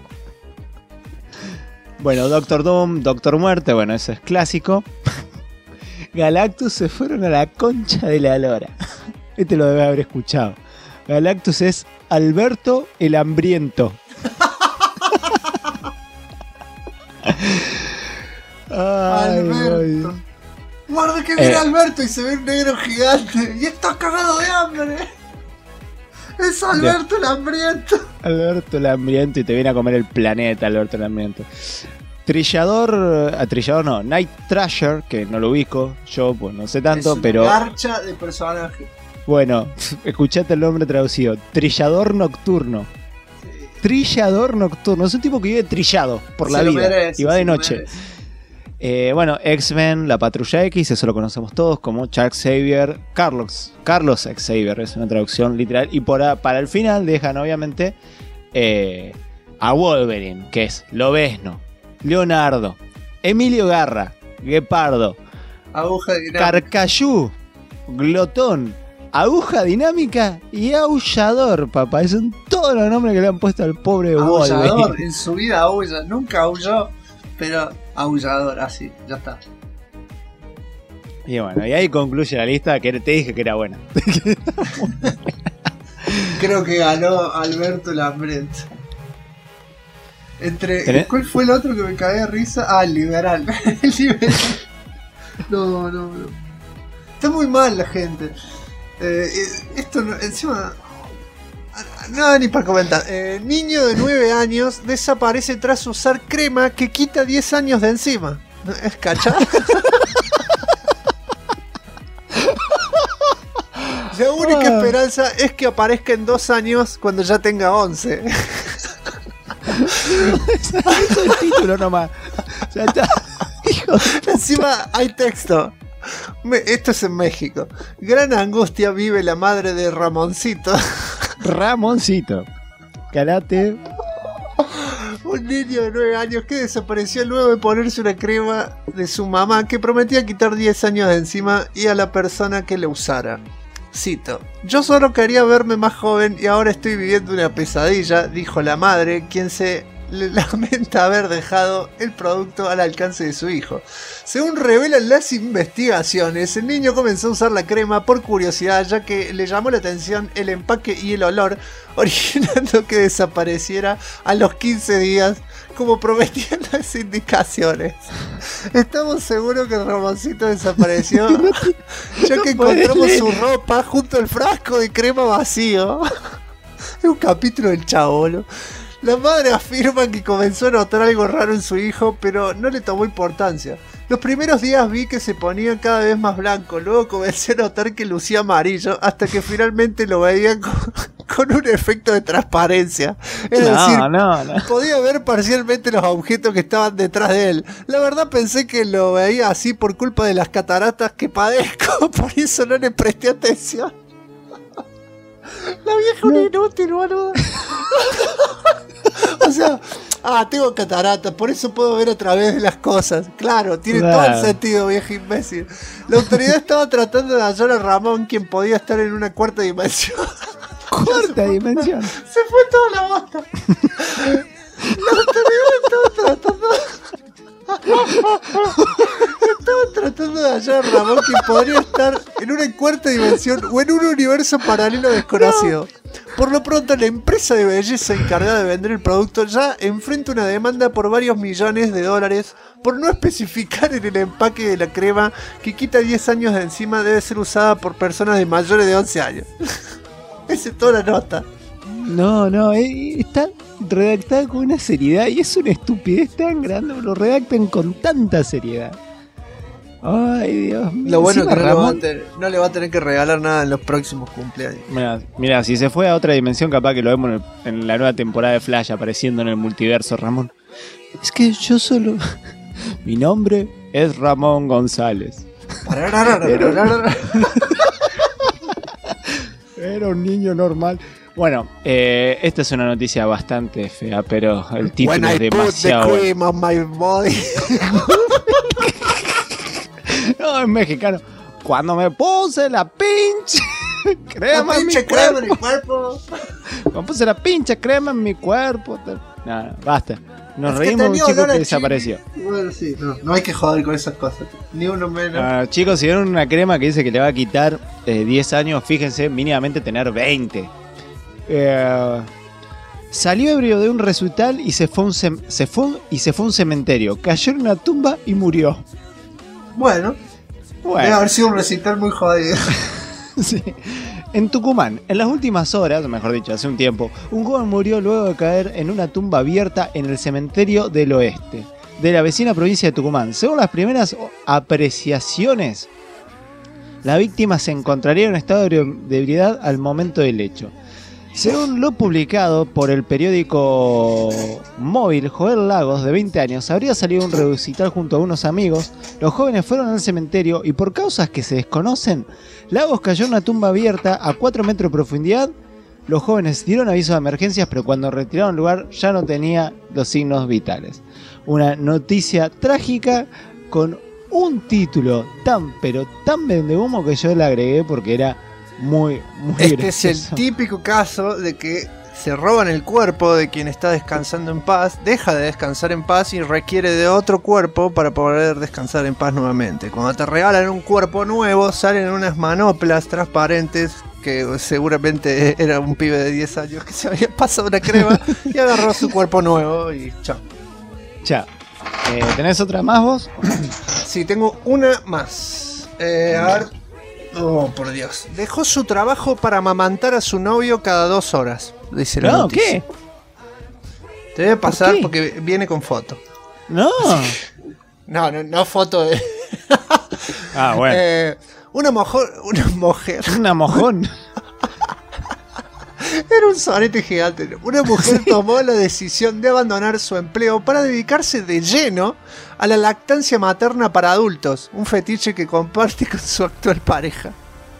B: Bueno, Doctor Doom, Doctor Muerte, bueno, eso es clásico. Galactus se fueron a la concha de la lora. Este lo debe haber escuchado. Galactus es Alberto el Hambriento.
C: Alberto. Guarda que viene Alberto y se ve un negro gigante. Y está cagado de hambre. Es Alberto el Hambriento.
B: Alberto el Hambriento y te viene a comer el planeta, Alberto el Hambriento. Trillador no, Night Thrasher, que no lo ubico, yo pues no sé tanto,
C: es una
B: pero...
C: garcha de personaje.
B: Bueno, escuchate el nombre traducido, Trillador Nocturno. Sí. Trillador Nocturno, es un tipo que vive trillado por la vida y va de noche. Bueno, X-Men, la Patrulla X, eso lo conocemos todos como Charles Xavier, Carlos Xavier, es una traducción literal. Y para el final dejan obviamente a Wolverine, que es Lobezno, Leonardo, Emilio Garra, Guepardo,
C: Aguja Dinámica,
B: Carcayú, Glotón, Aguja Dinámica y Aullador, papá. Son todos los nombres que le han puesto al pobre Wolverine.
C: Aullador, en su vida aulla, nunca aulló, pero Aullador, así, ya está.
B: Y bueno, y ahí concluye la lista, que te dije que era buena.
C: Creo que ganó Alberto el Hambriento. ¿Cuál fue el otro que me cagué de risa? Ah, el liberal. El liberal. No. Está muy mal la gente. Esto no, encima... No, ni para comentar. Niño de 9 años desaparece tras usar crema que quita 10 años de encima. ¿Es cachado? La única esperanza es que aparezca en 2 años cuando ya tenga 11.
B: Eso es el título nomás. Ya está.
C: Encima hay texto. Esto es en México. Gran angustia vive la madre de Ramoncito.
B: Ramoncito. Karate.
C: Un niño de 9 años que desapareció luego de ponerse una crema de su mamá que prometía quitar 10 años de encima y a la persona que le usara. Cito: yo solo quería verme más joven y ahora estoy viviendo una pesadilla, dijo la madre, quien se le lamenta haber dejado el producto al alcance de su hijo. Según revelan las investigaciones, el niño comenzó a usar la crema por curiosidad, ya que le llamó la atención el empaque y el olor, originando que desapareciera a los 15 días, como prometían las indicaciones. Estamos seguros que el Ramoncito desapareció, ya que encontramos su ropa junto al frasco de crema vacío. Es un capítulo del Chabolo. La madre afirma que comenzó a notar algo raro en su hijo, pero no le tomó importancia. Los primeros días vi que se ponía cada vez más blanco, luego comencé a notar que lucía amarillo, hasta que finalmente lo veía con un efecto de transparencia. Es decir, podía ver parcialmente los objetos que estaban detrás de él. La verdad pensé que lo veía así por culpa de las cataratas que padezco, por eso no le presté atención. La vieja una inútil, boludo. O sea, tengo cataratas, por eso puedo ver a través de las cosas. Claro, tiene todo el sentido, vieja imbécil. La autoridad estaba tratando de hallar a Ramón, quien podía estar en una cuarta dimensión.
B: ¿Cuarta dimensión?
C: Se fue toda la bosta. La autoridad estaba tratando de hallar a Ramón, quien podría estar en una cuarta dimensión o en un universo paralelo desconocido. Por lo pronto, la empresa de belleza encargada de vender el producto ya enfrenta una demanda por varios millones de dólares por no especificar en el empaque de la crema que quita 10 años de encima debe ser usada por personas de mayores de 11 años. Esa es toda la nota.
B: No, está redactada con una seriedad y es una estupidez tan grande, lo redactan con tanta seriedad. Ay, Dios mío.
C: Lo bueno es que no le va a tener que regalar nada en los próximos cumpleaños.
B: Mira, si se fue a otra dimensión, capaz que lo vemos en la nueva temporada de Flash apareciendo en el multiverso, Ramón. Es que yo solo... Mi nombre es Ramón González. Era un niño normal. Bueno, esta es una noticia bastante fea, pero el título es demasiado...
C: When I put the cream on my body.
B: No, es mexicano. Cuando me puse la pinche crema en mi cuerpo. Cuando puse la pinche crema en mi cuerpo. No, basta. Nos reímos de un chico que desapareció.
C: Bueno, sí, no hay que joder con esas cosas. Ni uno menos.
B: Chicos, si vieron una crema que dice que le va a quitar 10 años, fíjense, mínimamente tener 20. Salió ebrio de un recital y se fue a un cementerio. Cayó en una tumba y murió.
C: Bueno, debe haber sido un recital muy jodido.
B: Sí. En Tucumán, en las últimas horas, mejor dicho, hace un tiempo, un joven murió luego de caer en una tumba abierta en el cementerio del oeste de la vecina provincia de Tucumán. Según las primeras apreciaciones, la víctima se encontraría en un estado de ebriedad al momento del hecho. Según lo publicado por el periódico móvil, Joel Lagos, de 20 años, habría salido a un recital junto a unos amigos. Los jóvenes fueron al cementerio y por causas que se desconocen, Lagos cayó en una tumba abierta a 4 metros de profundidad. Los jóvenes dieron aviso de emergencias, pero cuando retiraron el lugar ya no tenía los signos vitales. Una noticia trágica con un título tan vendehumo que yo le agregué porque era muy gracioso.
C: Es el típico caso de que se roban el cuerpo de quien está descansando en paz, deja de descansar en paz y requiere de otro cuerpo para poder descansar en paz nuevamente. Cuando te regalan un cuerpo nuevo, salen unas manoplas transparentes que seguramente era un pibe de 10 años que se había pasado una crema y agarró su cuerpo nuevo y chao.
B: ¿Tenés otra más vos?
C: Sí, tengo una más. A ver. Oh, por Dios. Dejó su trabajo para amamantar a su novio cada 2 horas. Dice la noticia.
B: ¿Qué?
C: Te debe pasar porque viene con foto.
B: No.
C: No foto de...
B: Bueno.
C: Una mujer.
B: Una mojón.
C: Era un sonete gigante. Una mujer tomó la decisión de abandonar su empleo para dedicarse de lleno a la lactancia materna para adultos, un fetiche que comparte con su actual pareja.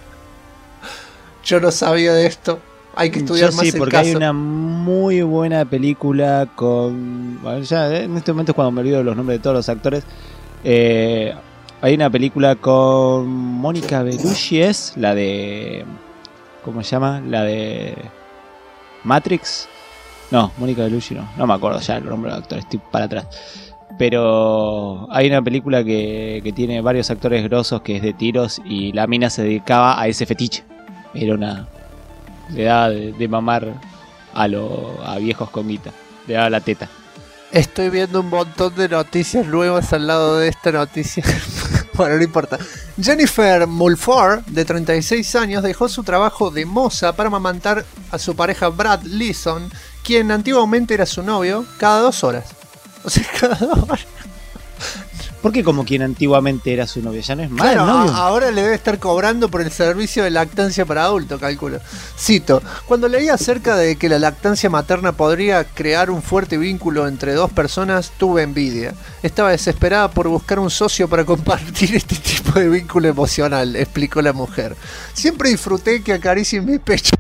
C: Yo no sabía de esto. Hay que estudiar más el caso. Sí,
B: porque hay una muy buena película con... Bueno, ya en este momento es cuando me olvido los nombres de todos los actores. Hay una película con Mónica Bellucci, es la de... ¿Cómo se llama? La de... Matrix. No, Mónica Bellucci no me acuerdo ya el nombre del actor, estoy para atrás. Pero hay una película que tiene varios actores grosos que es de tiros y la mina se dedicaba a ese fetiche. Era una... Le daba de mamar a viejos con guita. Le daba la teta.
C: Estoy viendo un montón de noticias nuevas al lado de esta noticia. Bueno, no importa. Jennifer Mulford, de 36 años, dejó su trabajo de moza para amamantar a su pareja Brad Leeson, quien antiguamente era su novio, cada 2 horas. O sea, cada 2 horas.
B: ¿Por qué como quien antiguamente era su novio? ¿Ya no es más
C: Claro,
B: novio?
C: ahora le debe estar cobrando por el servicio de lactancia para adultos, calculo. Cito, cuando leí acerca de que la lactancia materna podría crear un fuerte vínculo entre 2 personas, tuve envidia. Estaba desesperada por buscar un socio para compartir este tipo de vínculo emocional, explicó la mujer. Siempre disfruté que acaricien mi pecho.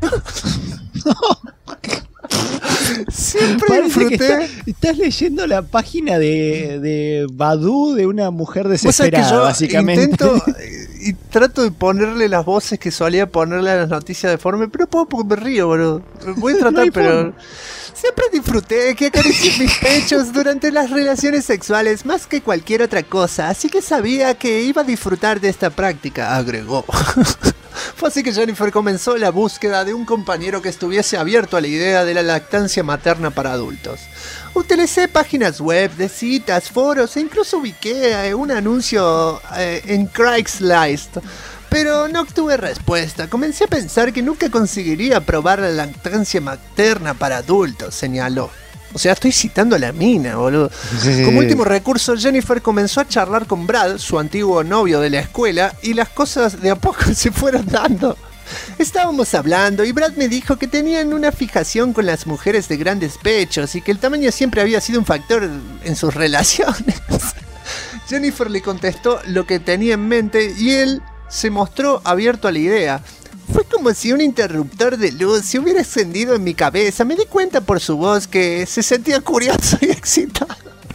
C: Siempre disfruté.
B: Estás leyendo la página de Badoo de una mujer desesperada,
C: yo
B: básicamente.
C: Intento y trato de ponerle las voces que solía ponerle a las noticias de forma, pero no puedo porque me río, boludo. Voy a tratar, no pero forma. Siempre disfruté que acaricien mis pechos durante las relaciones sexuales más que cualquier otra cosa, así que sabía que iba a disfrutar de esta práctica, agregó. Fue así que Jennifer comenzó la búsqueda de un compañero que estuviese abierto a la idea de la lactancia materna para adultos. Utilicé páginas web de citas, foros e incluso ubiqué un anuncio en Craigslist, pero no obtuve respuesta. Comencé a pensar que nunca conseguiría probar la lactancia materna para adultos, señaló. O sea, estoy citando a la mina, boludo. Sí. Como último recurso, Jennifer comenzó a charlar con Brad, su antiguo novio de la escuela, y las cosas de a poco se fueron dando. Estábamos hablando y Brad me dijo que tenían una fijación con las mujeres de grandes pechos y que el tamaño siempre había sido un factor en sus relaciones. Jennifer le contestó lo que tenía en mente y él se mostró abierto a la idea. Fue como si un interruptor de luz se hubiera encendido en mi cabeza. Me di cuenta por su voz que se sentía curioso y excitado.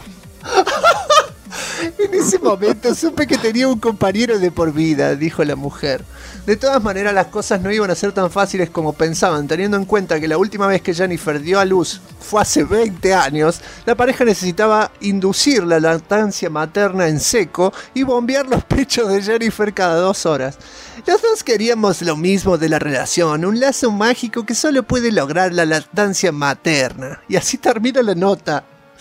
C: En ese momento supe que tenía un compañero de por vida, dijo la mujer. De todas maneras, las cosas no iban a ser tan fáciles como pensaban, teniendo en cuenta que la última vez que Jennifer dio a luz fue hace 20 años, la pareja necesitaba inducir la lactancia materna en seco y bombear los pechos de Jennifer cada 2 horas. Los dos queríamos lo mismo de la relación, un lazo mágico que solo puede lograr la lactancia materna. Y así termina la nota.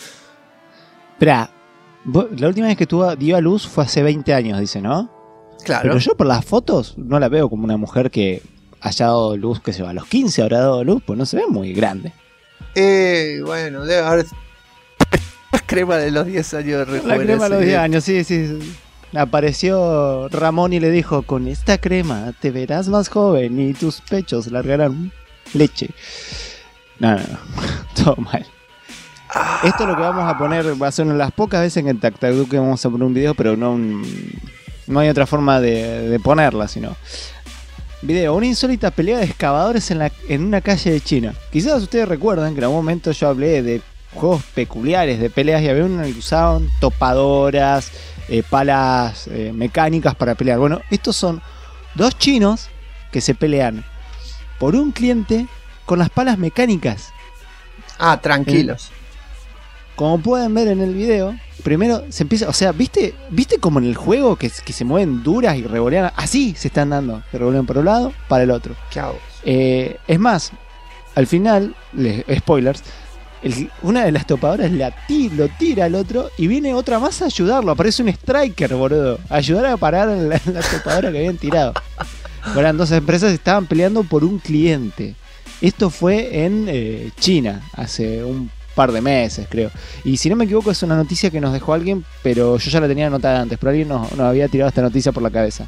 B: Espera, la última vez que dio a luz fue hace 20 años, dice, ¿no?
C: Claro.
B: Pero yo por las fotos no la veo como una mujer que haya dado luz, que se va a los 15 habrá dado luz, pues no se ve muy grande.
C: Bueno, debe haber la crema de los 10 años de rejuvenecimiento.
B: La crema de los 10 años, sí. Apareció Ramón y le dijo, con esta crema te verás más joven y tus pechos largarán leche. No, todo mal. Esto es lo que vamos a poner, va a ser una de las pocas veces en Tactaduque que vamos a poner un video, pero no hay otra forma de ponerla, sino... Video, una insólita pelea de excavadores en una calle de China. Quizás ustedes recuerdan que en algún momento yo hablé de juegos peculiares de peleas y había uno que usaban topadoras, palas mecánicas para pelear. Bueno, estos son 2 chinos que se pelean por un cliente con las palas mecánicas.
C: Tranquilos.
B: Como pueden ver en el video, primero se empieza, o sea, ¿viste como en el juego que se mueven duras y revolean? Así se están dando, se revolean por un lado, para el otro.
C: ¿Qué hago?
B: Es más, al final, spoilers, una de las topadoras lo tira al otro y viene otra más a ayudarlo. Aparece un striker, boludo, a ayudar a parar la topadora que habían tirado. Bueno, entonces empresas estaban peleando por un cliente. Esto fue en China, hace un par de meses, creo. Y si no me equivoco, es una noticia que nos dejó alguien, pero yo ya la tenía anotada antes, pero alguien nos había tirado esta noticia por la cabeza.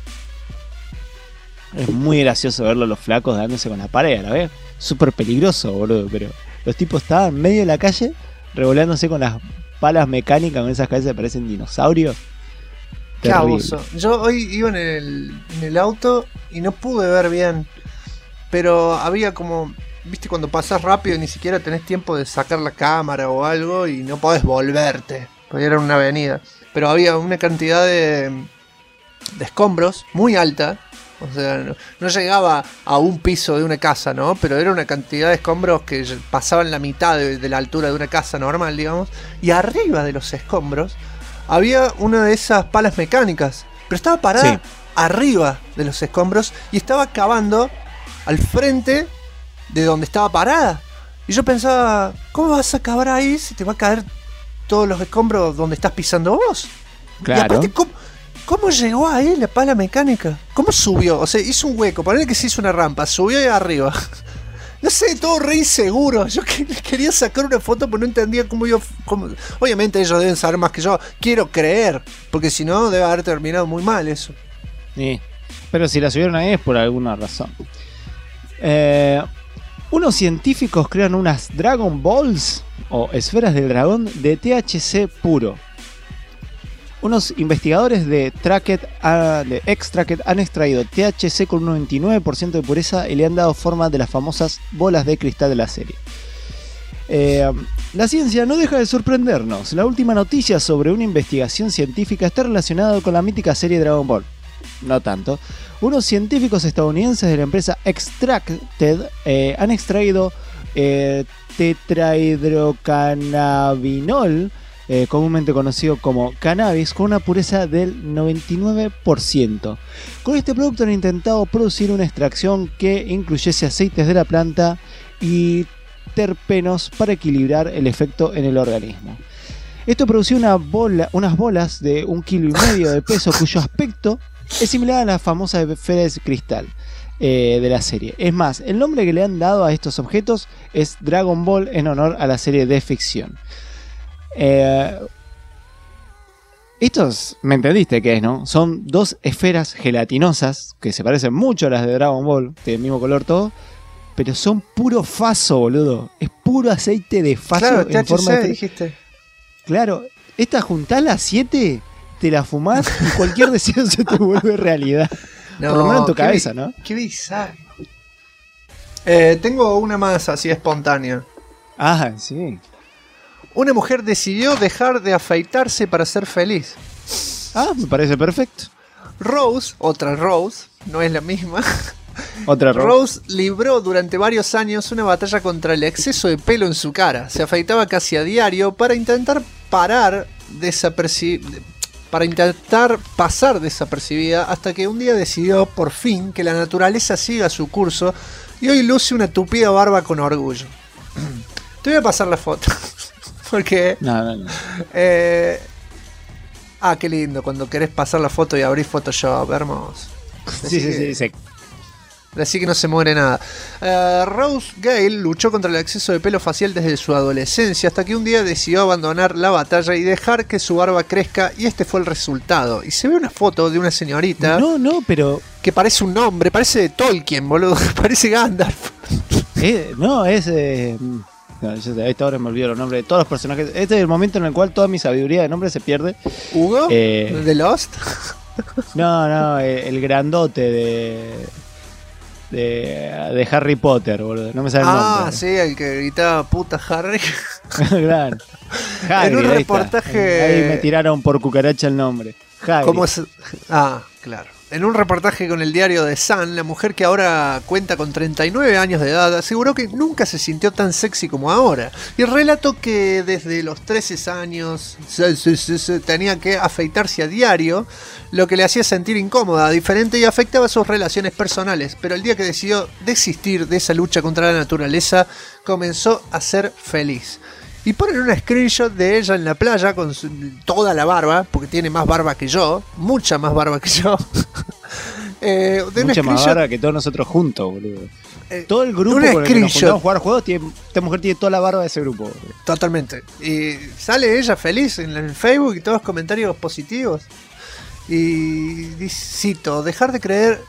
B: Es muy gracioso verlo los flacos dándose con la pared, ¿la ves? Súper peligroso, boludo, pero los tipos estaban en medio de la calle revoleándose con las palas mecánicas, con esas cabezas que parecen dinosaurios.
C: Qué abuso. Yo hoy iba en el auto y no pude ver bien, pero había como... Viste, cuando pasás rápido ni siquiera tenés tiempo de sacar la cámara o algo y no podés volverte, porque era una avenida. Pero había una cantidad de escombros muy alta O sea, no llegaba a un piso de una casa, ¿no? Pero era una cantidad de escombros que pasaban la mitad de la altura de una casa normal, digamos. Y arriba de los escombros había una de esas palas mecánicas. Pero estaba parada arriba de los escombros y estaba cavando al frente de donde estaba parada. Y yo pensaba, ¿cómo vas a cavar ahí si te va a caer todos los escombros donde estás pisando vos?
B: Claro.
C: Y aparte, ¿cómo llegó ahí la pala mecánica? ¿Cómo subió? O sea, hizo un hueco, ponele que se hizo una rampa, subió ahí arriba. No sé, todo re inseguro. Yo quería sacar una foto, pero no entendía cómo yo... Obviamente ellos deben saber más que yo. Quiero creer, porque si no debe haber terminado muy mal eso.
B: Sí. Pero si la subieron ahí es por alguna razón. Unos científicos crean unas Dragon Balls o esferas del dragón de THC puro. Unos investigadores de X-Tracket han extraído THC con un 99% de pureza y le han dado forma de las famosas bolas de cristal de la serie. La ciencia no deja de sorprendernos. La última noticia sobre una investigación científica está relacionada con la mítica serie Dragon Ball. No tanto. Unos científicos estadounidenses de la empresa X-Tracted han extraído tetrahidrocannabinol, comúnmente conocido como cannabis, con una pureza del 99%. Con este producto han intentado producir una extracción que incluyese aceites de la planta y terpenos para equilibrar el efecto en el organismo. Esto producía unas bolas de 1,5 kg de peso cuyo aspecto es similar a la famosa esfera de cristal de la serie. Es más, el nombre que le han dado a estos objetos es Dragon Ball en honor a la serie de ficción. Estos, me entendiste qué es, ¿no? Son dos esferas gelatinosas que se parecen mucho a las de Dragon Ball, del mismo color todo, pero son puro faso, boludo. Es puro aceite de faso.
C: Claro,
B: en forma de...
C: dijiste.
B: Claro, esta juntás las 7, te la fumás y cualquier deseo se te vuelve realidad.
C: No,
B: por lo menos en tu cabeza, ¿no?
C: Qué bizarro. Tengo una más así espontánea.
B: Ah, sí.
C: Una mujer decidió dejar de afeitarse para ser feliz.
B: Ah, me parece perfecto.
C: Rose, otra Rose, no es la misma.
B: Otra
C: Rose libró durante varios años una batalla contra el exceso de pelo en su cara. Se afeitaba casi a diario para intentar pasar desapercibida, hasta que un día decidió por fin que la naturaleza siga su curso y hoy luce una tupida barba con orgullo. Te voy a pasar la foto. Porque...
B: No.
C: qué lindo, cuando querés pasar la foto y abrís Photoshop, hermoso.
B: Sí.
C: Así que no se muere nada. Rose Gale luchó contra el exceso de pelo facial desde su adolescencia, hasta que un día decidió abandonar la batalla y dejar que su barba crezca, y este fue el resultado. Y se ve una foto de una señorita...
B: No, pero...
C: que parece un nombre, parece de Tolkien, boludo. Parece Gandalf.
B: No, a esta hora me olvido los nombres de todos los personajes. Este es el momento en el cual toda mi sabiduría de nombres se pierde.
C: ¿Hugo? ¿De Lost?
B: No, el grandote de Harry Potter, boludo. No me sale el nombre.
C: Sí, el que gritaba puta Harry.
B: Claro. Hagrid,
C: en un reportaje...
B: Ahí me tiraron por cucaracha el nombre. Hagrid.
C: ¿Cómo es? Claro. En un reportaje con el diario The Sun, la mujer, que ahora cuenta con 39 años de edad, aseguró que nunca se sintió tan sexy como ahora. Y relató que desde los 13 años tenía que afeitarse a diario, lo que le hacía sentir incómoda, diferente, y afectaba sus relaciones personales. Pero el día que decidió desistir de esa lucha contra la naturaleza, comenzó a ser feliz. Y ponen una screenshot de ella en la playa con toda la barba, porque tiene más barba que yo, mucha más barba que yo.
B: Mucha más barba que todos nosotros juntos, boludo. Todo el grupo con el que nos juntamos a jugar juegos, esta mujer tiene toda la barba de ese grupo, boludo.
C: Totalmente. Y sale ella feliz en el Facebook y todos comentarios positivos. Y cito: dejar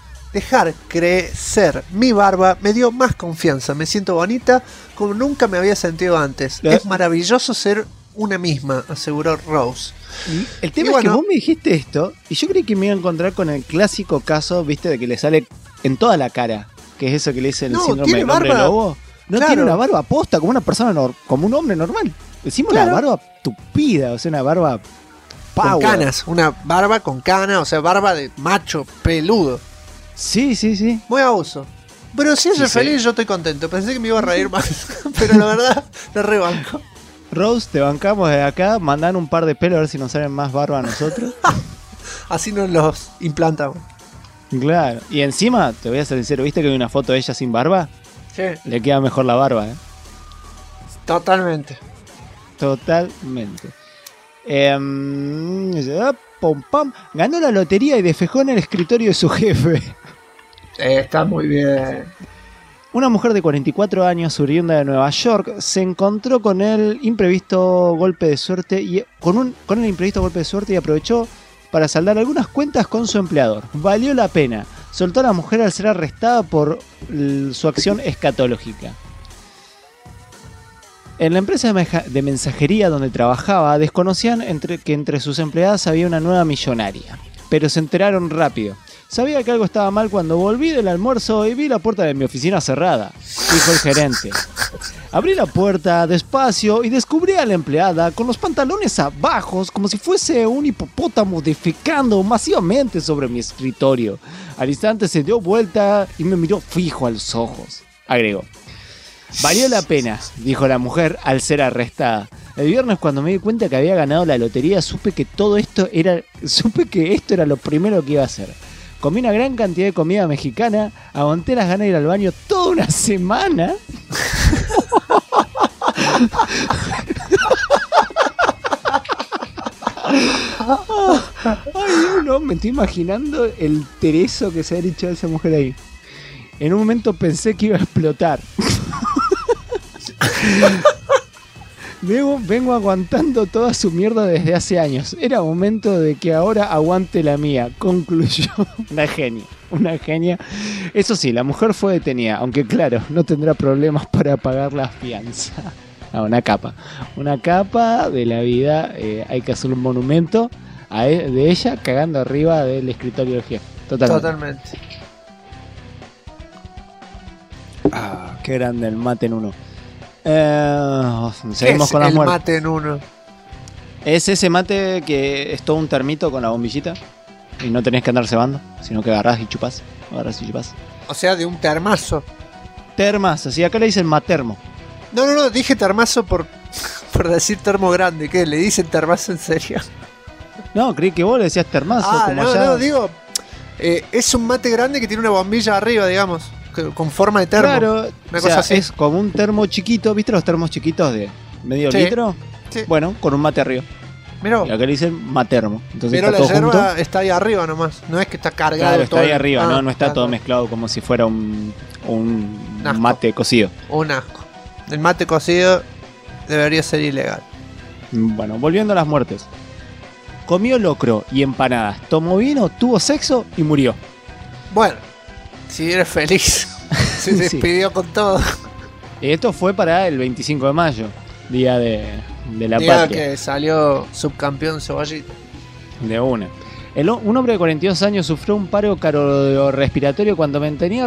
C: crecer mi barba me dio más confianza. Me siento bonita como nunca me había sentido antes. Es maravilloso ser una misma, aseguró Rose.
B: Y el tema es que vos me dijiste esto y yo creí que me iba a encontrar con el clásico caso, viste, de que le sale en toda la cara, que es eso que le dice el síndrome del hombre lobo. No, tiene una barba posta como una persona, como un hombre normal. Decimos una barba tupida, o sea, una barba
C: power. Con canas, una barba con canas, o sea, barba de macho peludo.
B: Sí.
C: Muy abuso. Pero si ella es feliz, yo estoy contento. Pensé que me iba a reír más. Pero la verdad, la rebanco.
B: Rose, te bancamos de acá. Mandan un par de pelos a ver si nos salen más barba a nosotros.
C: Así nos los implantamos.
B: Claro. Y encima, te voy a ser sincero, ¿viste que hay una foto de ella sin barba?
C: Sí.
B: Le queda mejor la barba,
C: Totalmente.
B: Pom, pam. Ganó la lotería y defejó en el escritorio de su jefe.
C: Está muy bien.
B: Una mujer de 44 años, oriunda de Nueva York, se encontró con el imprevisto golpe de suerte y aprovechó para saldar algunas cuentas con su empleador. Valió la pena. Soltó a la mujer al ser arrestada por su acción escatológica. En la empresa de mensajería donde trabajaba, desconocían que entre sus empleadas había una nueva millonaria, pero se enteraron rápido. Sabía que algo estaba mal cuando volví del almuerzo y vi la puerta de mi oficina cerrada, dijo el gerente. Abrí la puerta despacio y descubrí a la empleada con los pantalones abajos como si fuese un hipopótamo defecando masivamente sobre mi escritorio. Al instante se dio vuelta y me miró fijo a los ojos. Agregó. Valió la pena, dijo la mujer al ser arrestada. El viernes, cuando me di cuenta que había ganado la lotería, supe que esto era lo primero que iba a hacer. Comí una gran cantidad de comida mexicana, aguanté las ganas de ir al baño toda una semana. Ay, no, me estoy imaginando el tereso que se ha dicho a esa mujer ahí. En un momento pensé que iba a explotar. Vengo aguantando toda su mierda desde hace años. Era momento de que ahora aguante la mía, concluyó. Una genia. Eso sí, la mujer fue detenida, aunque claro, no tendrá problemas para pagar la fianza. Una capa de la vida. Hay que hacer un monumento de ella cagando arriba del escritorio del jefe. Totalmente. Qué grande el mate en uno. Seguimos con las muertes.
C: Mate en uno.
B: Es ese mate que es todo un termito con la bombillita y no tenés que andar cebando, sino que agarrás y chupás.
C: O sea, de un termazo.
B: Termazo, sí, acá le dicen matermo.
C: No, dije termazo por decir termo grande. ¿Qué? ¿Le dicen termazo en serio?
B: No, creí que vos le decías termazo. Como allá.
C: No, digo, es un mate grande que tiene una bombilla arriba, digamos, con forma de termo.
B: Claro, cosa así. Es como un termo chiquito, ¿viste los termos chiquitos de medio litro? Sí. Bueno, con un mate arriba.
C: Mirá.
B: Y acá le dicen matermo. Entonces
C: pero la yerba está ahí arriba nomás, no es que está cargado.
B: Claro, está ahí arriba, no está todo mezclado como si fuera un mate cocido.
C: Un asco. El mate cocido debería ser ilegal.
B: Bueno, volviendo a las muertes. Comió locro y empanadas, tomó vino, tuvo sexo y murió.
C: Bueno, si eres feliz, se despidió con todo.
B: Esto fue para el 25 de mayo, día de la
C: día
B: patria.
C: Que salió subcampeón Cebollita.
B: De una. Un hombre de 42 años sufrió un paro cardiorrespiratorio cuando mantenía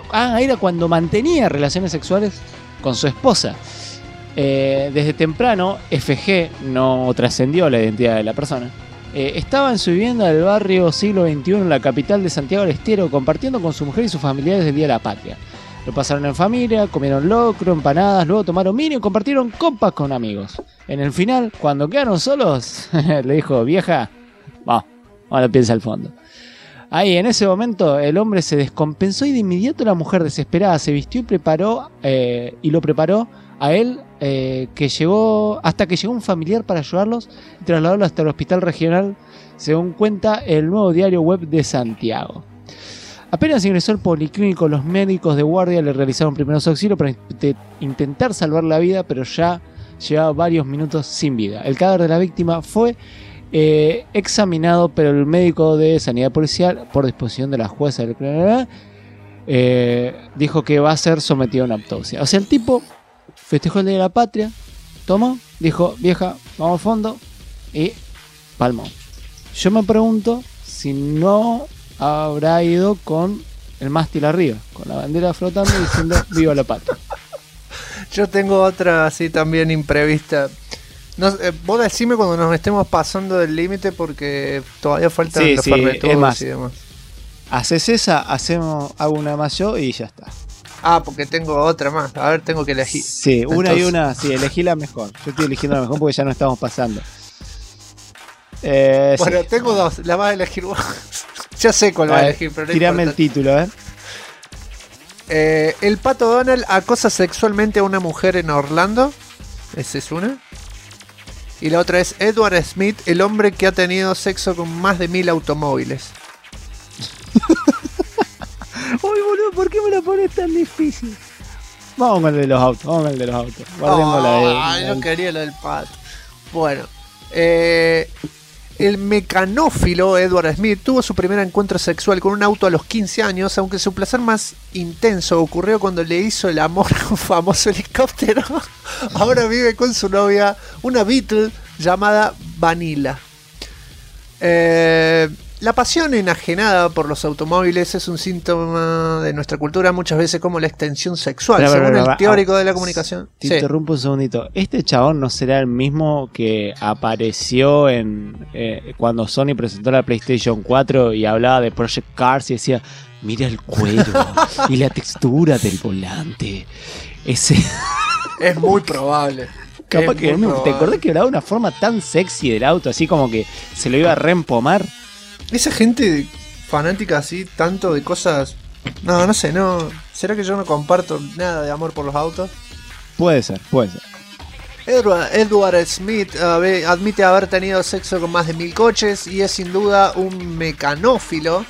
B: relaciones sexuales con su esposa. Desde temprano, FG no trascendió la identidad de la persona. Estaba en su vivienda del barrio Siglo XXI en la capital de Santiago del Estero, compartiendo con su mujer y sus familiares el Día de la Patria. Lo pasaron en familia, comieron locro, empanadas, luego tomaron vino y compartieron copas con amigos. En el final, cuando quedaron solos, le dijo: vieja, vamos, ahora piensa al fondo. Ahí, en ese momento, el hombre se descompensó y de inmediato la mujer, desesperada, se vistió y lo preparó a él, hasta que llegó un familiar para ayudarlos y trasladarlo hasta el hospital regional, según cuenta el Nuevo Diario Web de Santiago. Apenas ingresó al policlínico, los médicos de guardia le realizaron primeros auxilios para intentar salvar la vida, pero ya llevaba varios minutos sin vida. El cadáver de la víctima fue examinado, pero el médico de sanidad policial, por disposición de la jueza dijo que va a ser sometido a una autopsia. O sea, el tipo festejó el Día de la Patria, tomó, dijo: vieja, vamos al fondo, y palmó. Yo me pregunto si no habrá ido con el mástil arriba, con la bandera flotando, diciendo: viva la patria.
C: Yo tengo otra así también imprevista. No, vos decime cuando nos estemos pasando del límite, porque todavía faltan los ferretudos y demás.
B: Haces esa, hago una más yo y ya está.
C: Ah, porque tengo otra más. A ver, tengo que elegir.
B: Sí, una y una. Sí, elegí la mejor. Yo estoy eligiendo la mejor porque ya no estamos pasando.
C: Bueno,
B: sí.
C: tengo dos. La vas a elegir vos. Ya sé cuál vas a elegir, pero no
B: tirame
C: importa.
B: el título,
C: El Pato Donald acosa sexualmente a una mujer en Orlando. Esa es una. Y la otra es Edward Smith, el hombre que ha tenido sexo con más de 1000 automóviles.
B: Uy, boludo, ¿por qué me la pones tan difícil? Vamos con el de los autos, Guardemos la de...
C: Ay, no quería la del Pato. Bueno, el mecanófilo Edward Smith tuvo su primer encuentro sexual con un auto a los 15 años, aunque su placer más intenso ocurrió cuando le hizo el amor a un famoso helicóptero. Ahora vive con su novia, una Beetle llamada Vanilla. La pasión enajenada por los automóviles es un síntoma de nuestra cultura, muchas veces como la extensión sexual, según el teórico de la comunicación.
B: Te interrumpo un segundito. ¿Este chabón no será el mismo que apareció en cuando Sony presentó la PlayStation 4 y hablaba de Project Cars y decía, mira el cuero y la textura del volante? Ese...
C: Es muy probable.
B: Capaz que ¿te acordás que hablaba de una forma tan sexy del auto, así como que se lo iba a reempomar?
C: Esa gente fanática así, tanto de cosas... No sé, no... ¿Será que yo no comparto nada de amor por los autos?
B: Puede ser.
C: Edward Smith admite haber tenido sexo con más de 1000 coches y es sin duda un mecanófilo.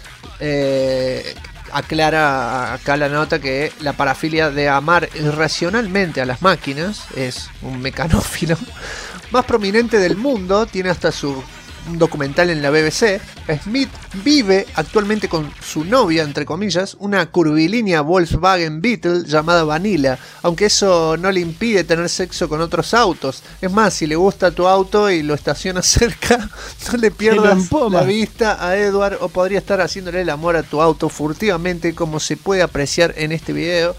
C: Aclara acá la nota que la parafilia de amar irracionalmente a las máquinas es un mecanófilo más prominente del mundo. Tiene hasta un documental en la BBC. Smith vive actualmente con su novia, entre comillas, una curvilínea Volkswagen Beetle llamada Vanilla, aunque eso no le impide tener sexo con otros autos. Es más, si le gusta tu auto y lo estacionas cerca, no le pierdas la vista a Edward, o podría estar haciéndole el amor a tu auto furtivamente, como se puede apreciar en este video.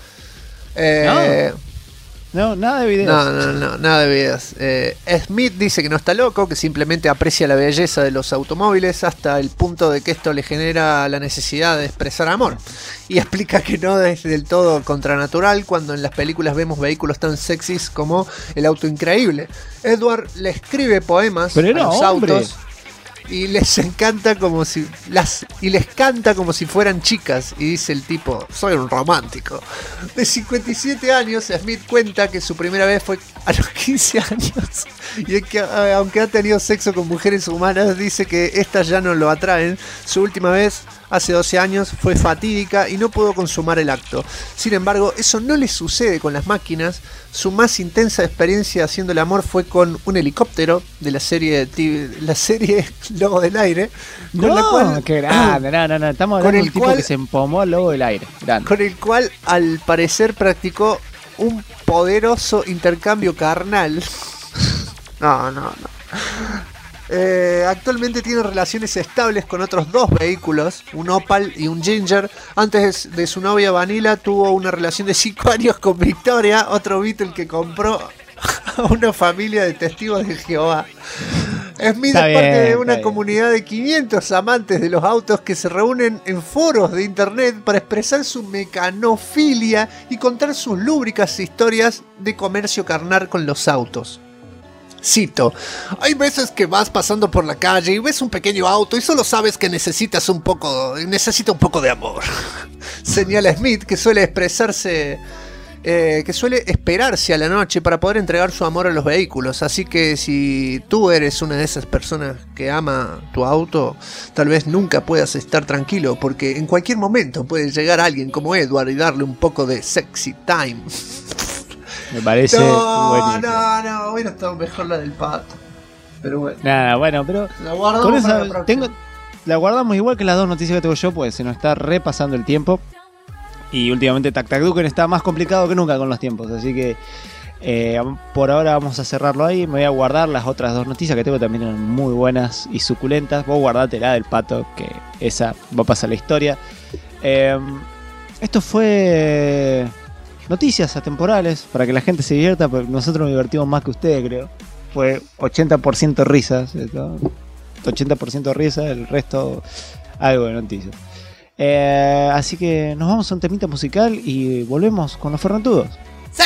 B: No, nada de videos.
C: No, nada de videos. Smith dice que no está loco, que simplemente aprecia la belleza de los automóviles hasta el punto de que esto le genera la necesidad de expresar amor. Y explica que no es del todo contranatural cuando en las películas vemos vehículos tan sexys como el auto increíble. Edward le escribe poemas a los autos y les encanta les canta como si fueran chicas, y dice el tipo, soy un romántico. De 57 años, Smith cuenta que su primera vez fue a los 15 años y es que aunque ha tenido sexo con mujeres humanas, dice que estas ya no lo atraen. Su última vez, hace 12 años, fue fatídica y no pudo consumar el acto. Sin embargo, eso no le sucede con las máquinas. Su más intensa experiencia haciendo el amor fue con un helicóptero de la serie Lobo del Aire.
B: Qué grande, no. Estamos hablando de un tipo que se empomó al Lobo del Aire. Grande.
C: Con el cual, al parecer, practicó un poderoso intercambio carnal. No. Actualmente tiene relaciones estables con otros 2 vehículos, un Opal y un Ginger. Antes de su novia Vanilla tuvo una relación de 5 años con Victoria, otro Beetle que compró a una familia de testigos de Jehová. Smith es parte de una comunidad de 500 amantes de los autos que se reúnen en foros de internet para expresar su mecanofilia y contar sus lúbricas historias de comercio carnal con los autos. Cito: hay veces que vas pasando por la calle y ves un pequeño auto y solo sabes que necesita un poco de amor. Señala Smith, que suele esperarse a la noche para poder entregar su amor a los vehículos. Así que si tú eres una de esas personas que ama tu auto, tal vez nunca puedas estar tranquilo, porque en cualquier momento puede llegar alguien como Edward y darle un poco de sexy time.
B: Me parece buenísimo.
C: No, hubiera estado mejor la del Pato. Pero bueno.
B: Pero
C: la guardamos para la próxima.
B: La guardamos igual que las 2 noticias que tengo yo, pues se nos está repasando el tiempo. Y últimamente Tac Tac Duken está más complicado que nunca con los tiempos. Así que por ahora vamos a cerrarlo ahí. Me voy a guardar las otras 2 noticias que tengo, también eran muy buenas y suculentas. Vos guardate la del Pato, que esa va a pasar la historia. Esto fue noticias atemporales para que la gente se divierta, porque nosotros nos divertimos más que ustedes, creo. Fue 80% risas, 80% risas, el resto algo de noticias. Así que nos vamos a un temita musical y volvemos con los Ferrantudos.
A: ¡Sí!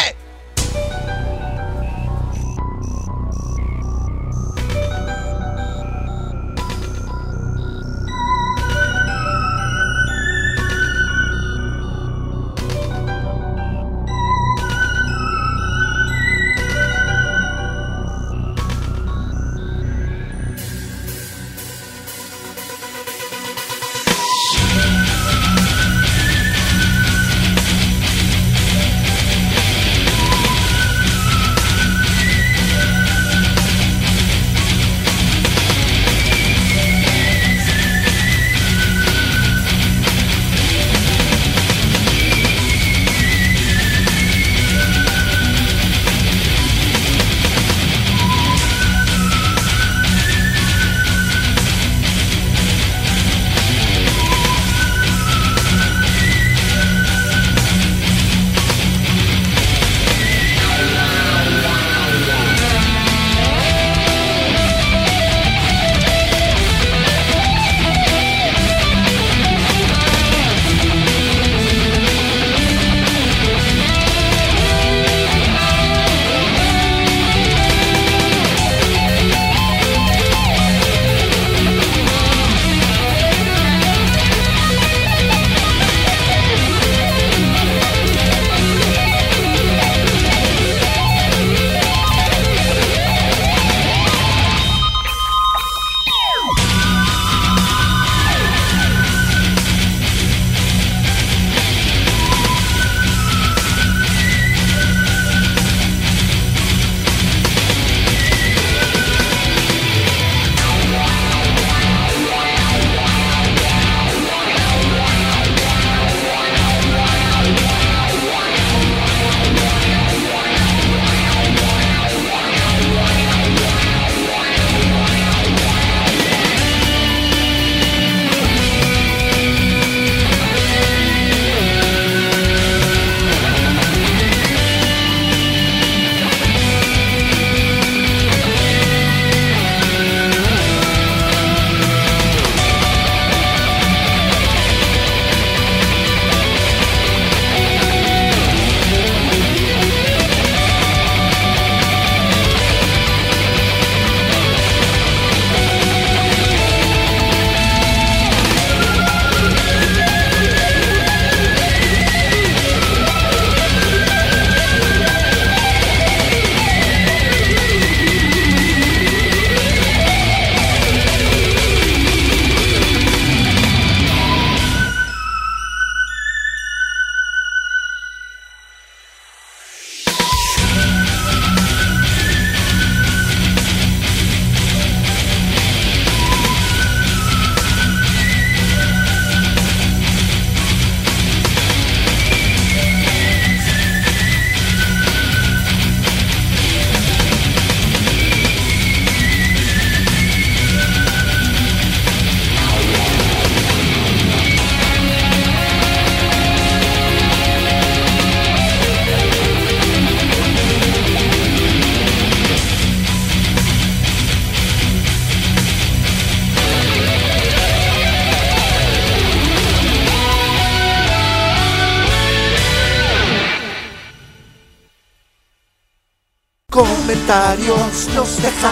A: Comentarios nos dejan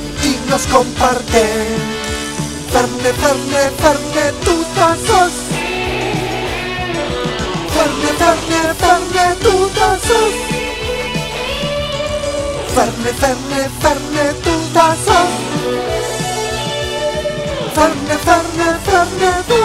A: y nos comparten. Ferne, Ferne, Ferne, tú sos. Ferne, Ferne, Ferne, tú sos. Ferne, Ferne, Ferne, tú sos. Ferne, Ferne, Ferne, tú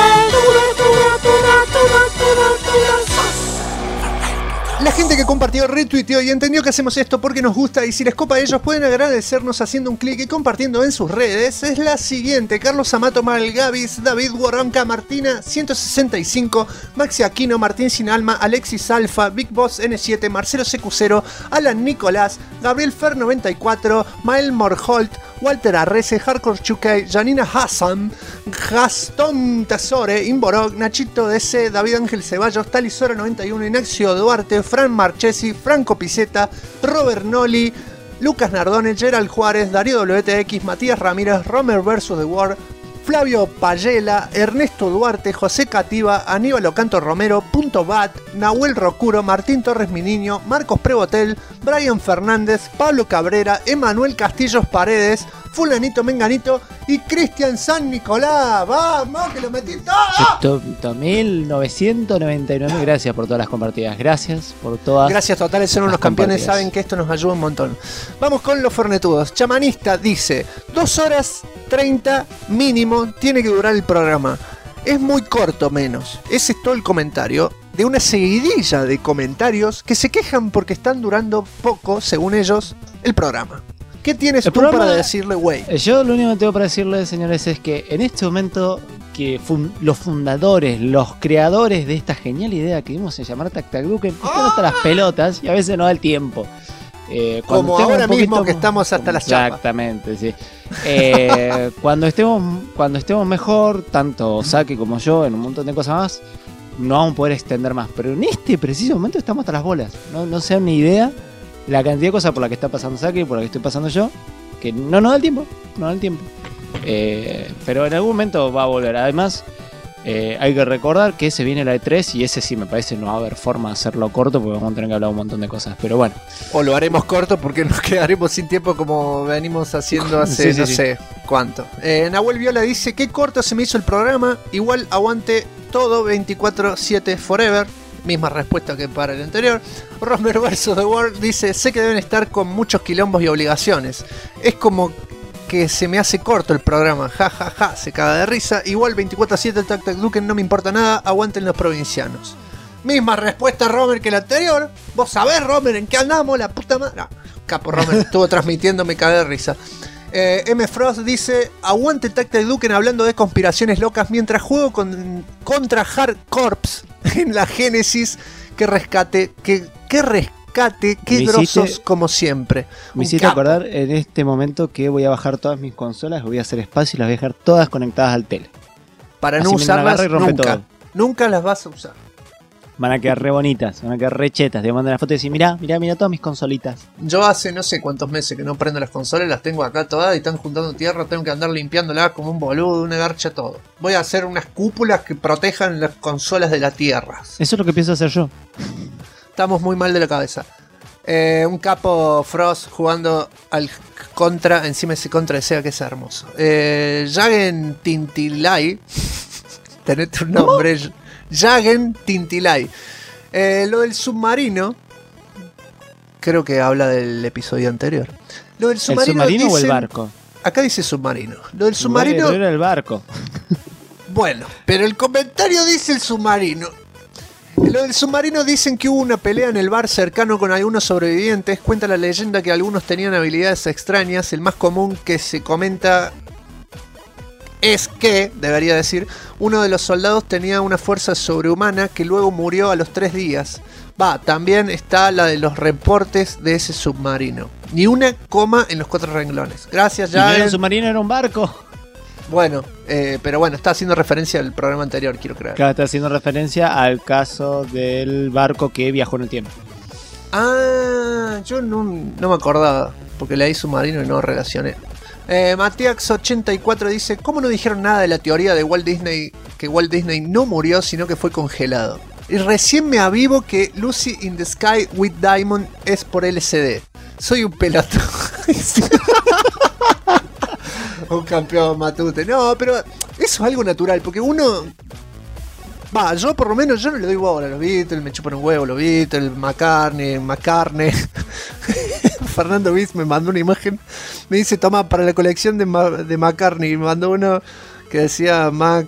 A: sos. La gente que compartió, retuiteó y entendió que hacemos esto porque nos gusta y si les copa a ellos pueden agradecernos haciendo un clic y compartiendo en sus redes es la siguiente: Carlos Amato, Mal Gavis, David Guarranca, Martina 165, Maxi Aquino, Martín Sin Alma, Alexis Alfa, Big Boss N7, Marcelo CQ0, Alan Nicolás, Gabriel Fer 94, Mael Morholt, Walter Arrese, Hardcore Chukay, Janina Hassan, Gastón Tasore, Inborog, Nachito DC, David Ángel Ceballos, Talisora 91, Inaxio Duarte, Fran Marchesi, Franco Piceta, Robert Noli, Lucas Nardone, Gerald Juárez, Darío WTX, Matías Ramírez, Romer vs. The War, Flavio Payela, Ernesto Duarte, José Cativa, Aníbal Ocanto Romero, Punto Bat, Nahuel Rocuro, Martín Torres Miniño, Marcos Prebotel, Brian Fernández, Pablo Cabrera, Emanuel Castillos Paredes, Fulanito Menganito y Cristian San Nicolás. ¡Vamos, que lo metí todo!
B: 1999. Gracias por todas las compartidas. Gracias por todas.
A: Gracias totales, son unos campeones. Saben que esto nos ayuda un montón. Vamos con los fornetudos. Chamanista dice: 2 horas 30 mínimo tiene que durar el programa. Es muy corto menos. Ese es todo el comentario de una seguidilla de comentarios que se quejan porque están durando poco, según ellos, el programa. ¿Qué tienes tú para decirle, güey?
B: Yo lo único que tengo para decirles, señores, es que en este momento que los fundadores, los creadores de esta genial idea que dimos en llamar Tac Tac Duken, están hasta las pelotas y a veces no da el tiempo.
A: Como ahora mismo que estamos hasta las chapas.
B: Exactamente, sí. Cuando estemos mejor, tanto Saki como yo, en un montón de cosas más, no vamos a poder extender más. Pero en este preciso momento estamos hasta las bolas. No se dan ni idea la cantidad de cosas por la que está pasando Saki y por la que estoy pasando yo, que no da el tiempo. Pero en algún momento va a volver. Además, hay que recordar que se viene la E3 y ese sí me parece no va a haber forma de hacerlo corto porque vamos a tener que hablar un montón de cosas. Pero bueno.
A: O lo haremos corto porque nos quedaremos sin tiempo como venimos haciendo hace no sé cuánto. Nahuel Viola dice: qué corto se me hizo el programa. Igual aguante todo 24/7 forever. Misma respuesta que para el anterior. Romer vs. The World dice: sé que deben estar con muchos quilombos y obligaciones. Es como que se me hace corto el programa. Ja, ja, ja. Se caga de risa. Igual 24/7 el Tac Tac Duken, no me importa nada. Aguanten los provincianos. Misma respuesta, Romer, que la anterior. Vos sabés, Romer, en qué andamos, la puta madre. No, capo, Romer estuvo transmitiendo, me cagué de risa. M. Frost dice: aguante Tac Tac Duken hablando de conspiraciones locas mientras juego contra Hard Corps en la Génesis. Que rescate, qué grosos como siempre.
B: Me hiciste acordar en este momento que voy a bajar todas mis consolas, voy a hacer espacio y las voy a dejar todas conectadas al tele.
A: Para no usarlas nunca las vas a usar.
B: Van a quedar re bonitas, van a quedar re chetas. Te mandan la foto y decir: mirá todas mis consolitas.
A: Yo hace no sé cuántos meses que no prendo las consolas, las tengo acá todas y están juntando tierra, tengo que andar limpiándolas como un boludo, una garcha, todo. Voy a hacer unas cúpulas que protejan las consolas de la tierra.
B: Eso es lo que pienso hacer yo.
A: Estamos muy mal de la cabeza. Un capo Frost jugando al contra, encima ese contra desea que es hermoso. Jagen Tintilay. Tenete un nombre. Jagen Tintilay. Lo del submarino. Creo que habla del episodio anterior. Lo del submarino.
B: ¿El submarino
A: dicen,
B: o el barco?
A: Acá dice submarino. Lo del submarino.
B: Era el barco.
A: Bueno, pero el comentario dice el submarino. Lo del submarino dicen que hubo una pelea en el bar cercano con algunos sobrevivientes. Cuenta la leyenda que algunos tenían habilidades extrañas. El más común que se comenta es que, debería decir, uno de los soldados tenía una fuerza sobrehumana que luego murió a los 3 días. También está la de los reportes de ese submarino. Ni una coma en los 4 renglones. Gracias, ya.
B: ¿No era un submarino, era un barco?
A: Bueno, pero bueno, está haciendo referencia al programa anterior, quiero creer.
B: Claro, está haciendo referencia al caso del barco que viajó en el tiempo.
A: Yo no me acordaba, porque leí submarino y no relacioné. Matiax84 dice: ¿cómo no dijeron nada de la teoría de Walt Disney, que Walt Disney no murió, sino que fue congelado? Y recién me avivo que Lucy in the Sky with Diamond es por LCD. Soy un pelotudo. Un campeón Matute. No, pero eso es algo natural, porque uno... yo por lo menos yo no le doy bola a los Beatles, me chupan un huevo los Beatles, McCartney. Fernando Viz me mandó una imagen, me dice: toma, para la colección de McCartney, me mandó uno que decía Mac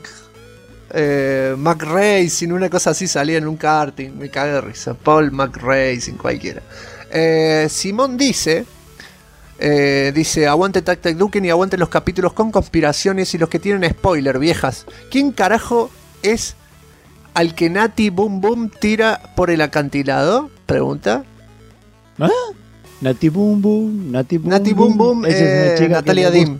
A: Racing, una cosa así, salía en un karting, me cagué de risa. Paul Mac Racing, cualquiera. Simón dice, aguante Tac Tac Duken y aguante los capítulos con conspiraciones y los que tienen spoiler, viejas. ¿Quién carajo es al que Nati Boom Boom tira por el acantilado? Pregunta.
B: Nati Boom Boom.
A: Nati Boom Boom, Natalia Dim.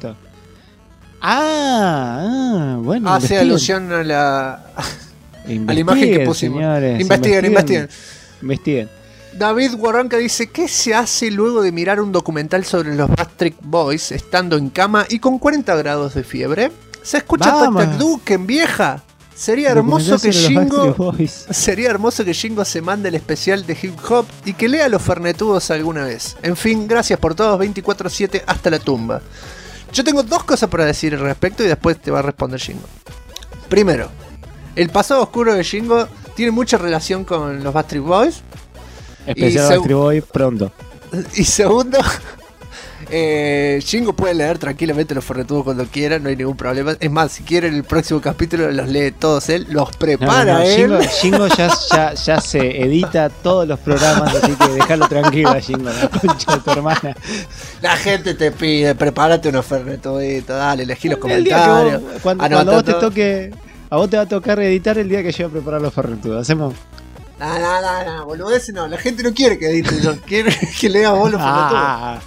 B: Bueno.
A: Hace alusión a la imagen que pusimos.
B: Señores, investiguen.
A: David Warranca dice: ¿qué se hace luego de mirar un documental sobre los Backstreet Boys estando en cama y con 40 grados de fiebre? Se escucha Taktakuken, vieja. Sería hermoso que Shingo se mande el especial de hip hop y que lea a los fernetudos alguna vez. En fin, gracias por todos, 24/7 hasta la tumba. Yo tengo 2 cosas para decir al respecto y después te va a responder Shingo. Primero, el pasado oscuro de Shingo tiene mucha relación con los Backstreet Boys.
B: Especial Backstreet Boys pronto.
A: Y segundo, Shingo puede leer tranquilamente los fernetudos cuando quiera, no hay ningún problema. Es más, si quiere en el próximo capítulo los lee todos él, los prepara él.
B: Shingo ya se edita todos los programas, así que déjalo tranquilo a Shingo, la concha de tu hermana.
A: La gente te pide, prepárate unos fernetuditos, dale, elegí los comentarios.
B: Cuando vos te toque, a vos te va a tocar editar el día que yo voy a preparar los fernetudos. Hacemos...
A: No, boludez no, la gente no quiere que edite, quiere que lea vos los fernetudos.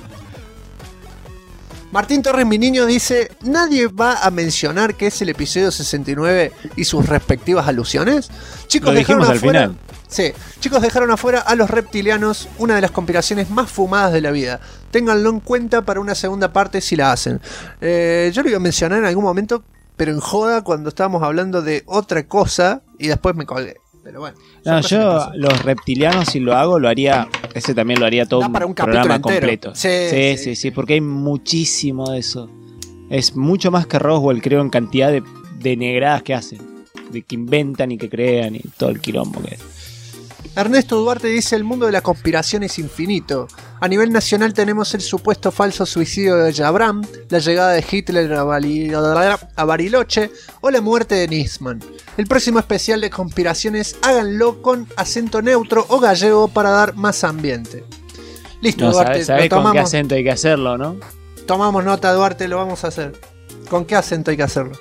A: Martín Torres, mi niño, dice: ¿nadie va a mencionar que es el episodio 69 y sus respectivas alusiones? Chicos,
B: lo dijimos al final.
A: Sí, chicos, dejaron afuera a los reptilianos, una de las compilaciones más fumadas de la vida. Ténganlo en cuenta para una segunda parte si la hacen. Yo lo iba a mencionar en algún momento, pero en joda cuando estábamos hablando de otra cosa y después me colgué. Pero bueno.
B: No, yo los reptilianos, si lo hago, lo haría. Ese también lo haría todo
A: para un
B: programa
A: entero.
B: Completo. Sí, porque hay muchísimo de eso. Es mucho más que Roswell, creo, en cantidad de negradas que hacen, de que inventan y que crean y todo el quilombo que es.
A: Ernesto Duarte dice: el mundo de la conspiración es infinito. A nivel nacional tenemos el supuesto falso suicidio de Jabram, la llegada de Hitler a Bariloche o la muerte de Nisman. El próximo especial de conspiraciones háganlo con acento neutro o gallego para dar más ambiente. Listo,
B: no,
A: Duarte,
B: ¿sabés con qué acento hay que hacerlo, no?
A: Tomamos nota, Duarte, lo vamos a hacer. ¿Con qué acento hay que hacerlo?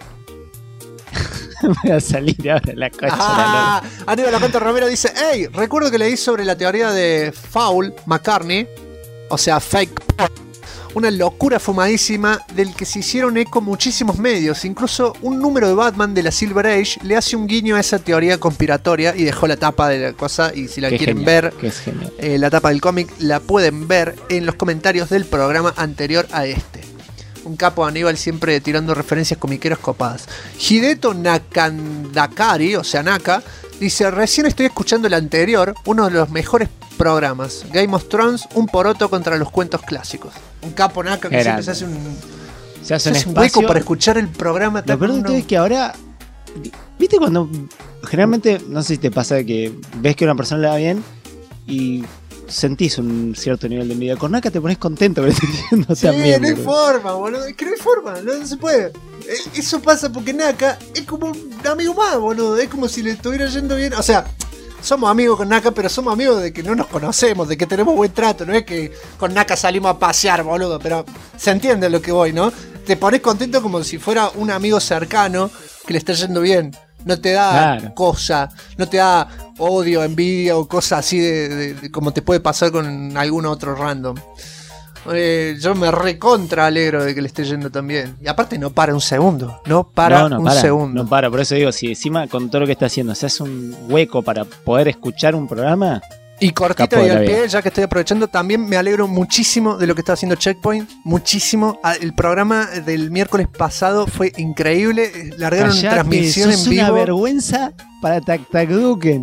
B: Voy a salir ahora la cocha.
A: Aníbal Lacanto Romero dice: hey, recuerdo que leí sobre la teoría de Paul McCartney, o sea, fake porn, una locura fumadísima del que se hicieron eco muchísimos medios. Incluso un número de Batman de la Silver Age le hace un guiño a esa teoría conspiratoria y dejó la tapa de la cosa. Y si la quieren ver, la tapa del cómic la pueden ver en los comentarios del programa anterior a este. Un capo, Aníbal, siempre tirando referencias comiqueras copadas. Hideto Nakandakari, o sea, Naka, dice: recién estoy escuchando el anterior, uno de los mejores programas. Game of Thrones, un poroto contra los cuentos clásicos. Un capo, Naka, que siempre se hace un hueco para escuchar el programa.
B: Lo peor de todo es que ahora, ¿viste cuando generalmente, no sé si te pasa que ves que a una persona le va bien y sentís un cierto nivel de envidia? Con Naka te pones contento que le estés diciendo también.
A: No hay forma, boludo. Es que no hay forma, no se puede. Eso pasa porque Naka es como un amigo más, boludo. Es como si le estuviera yendo bien. O sea, somos amigos con Naka, pero somos amigos de que no nos conocemos, de que tenemos buen trato. No es que con Naka salimos a pasear, boludo. Pero se entiende a lo que voy, ¿no? Te pones contento como si fuera un amigo cercano que le está yendo bien. No te da cosa, no te da odio, envidia o cosas así de como te puede pasar con algún otro random. Yo me recontra alegro de que le esté yendo tan bien. Y aparte no para un segundo. No para.
B: No para, por eso digo, si encima con todo lo que está haciendo se hace un hueco para poder escuchar un programa.
A: Y cortito y al pie, ya que estoy aprovechando, también me alegro muchísimo de lo que está haciendo Checkpoint. Muchísimo. El programa del miércoles pasado fue increíble. Largaron transmisión en vivo.
B: Es una vergüenza para Taktakuken.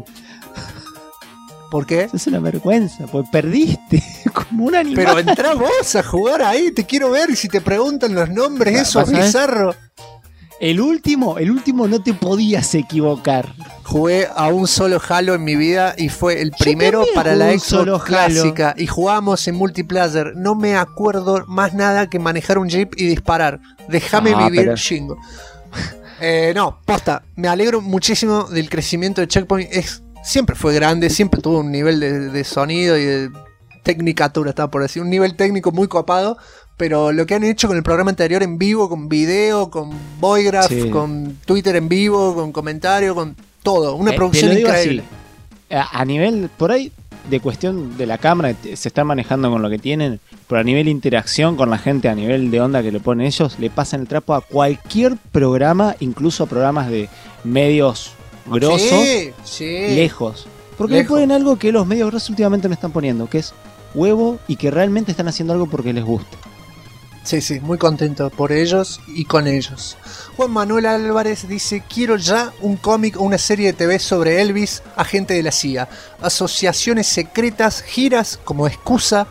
A: ¿Por qué?
B: Es una vergüenza, porque perdiste como un animal.
A: Pero entrá vos a jugar ahí, te quiero ver. Y si te preguntan los nombres, eso es bizarro.
B: El último no te podías equivocar.
A: Jugué a un solo Halo en mi vida y fue el primero para la Xbox clásica. Y jugamos en multiplayer. No me acuerdo más nada que manejar un jeep y disparar. Déjame vivir, Shingo. No, posta. Me alegro muchísimo del crecimiento de Checkpoint. Siempre fue grande, siempre tuvo un nivel de sonido y de tecnicatura, estaba por decir. Un nivel técnico muy copado. Pero lo que han hecho con el programa anterior en vivo, con video, con Voigraph, con Twitter en vivo, con comentario, con todo. Una producción increíble.
B: Así, a nivel, por ahí, de cuestión de la cámara, se está manejando con lo que tienen, pero a nivel interacción con la gente, a nivel de onda que le ponen ellos, le pasan el trapo a cualquier programa, incluso a programas de medios grosos, lejos. Porque le ponen algo que los medios grosos últimamente no están poniendo, que es huevo y que realmente están haciendo algo porque les gusta.
C: Sí, muy contento por ellos y con ellos. Juan Manuel Álvarez dice: quiero ya un cómic o una serie de TV sobre Elvis, agente de la CIA. Asociaciones secretas, giras como excusa.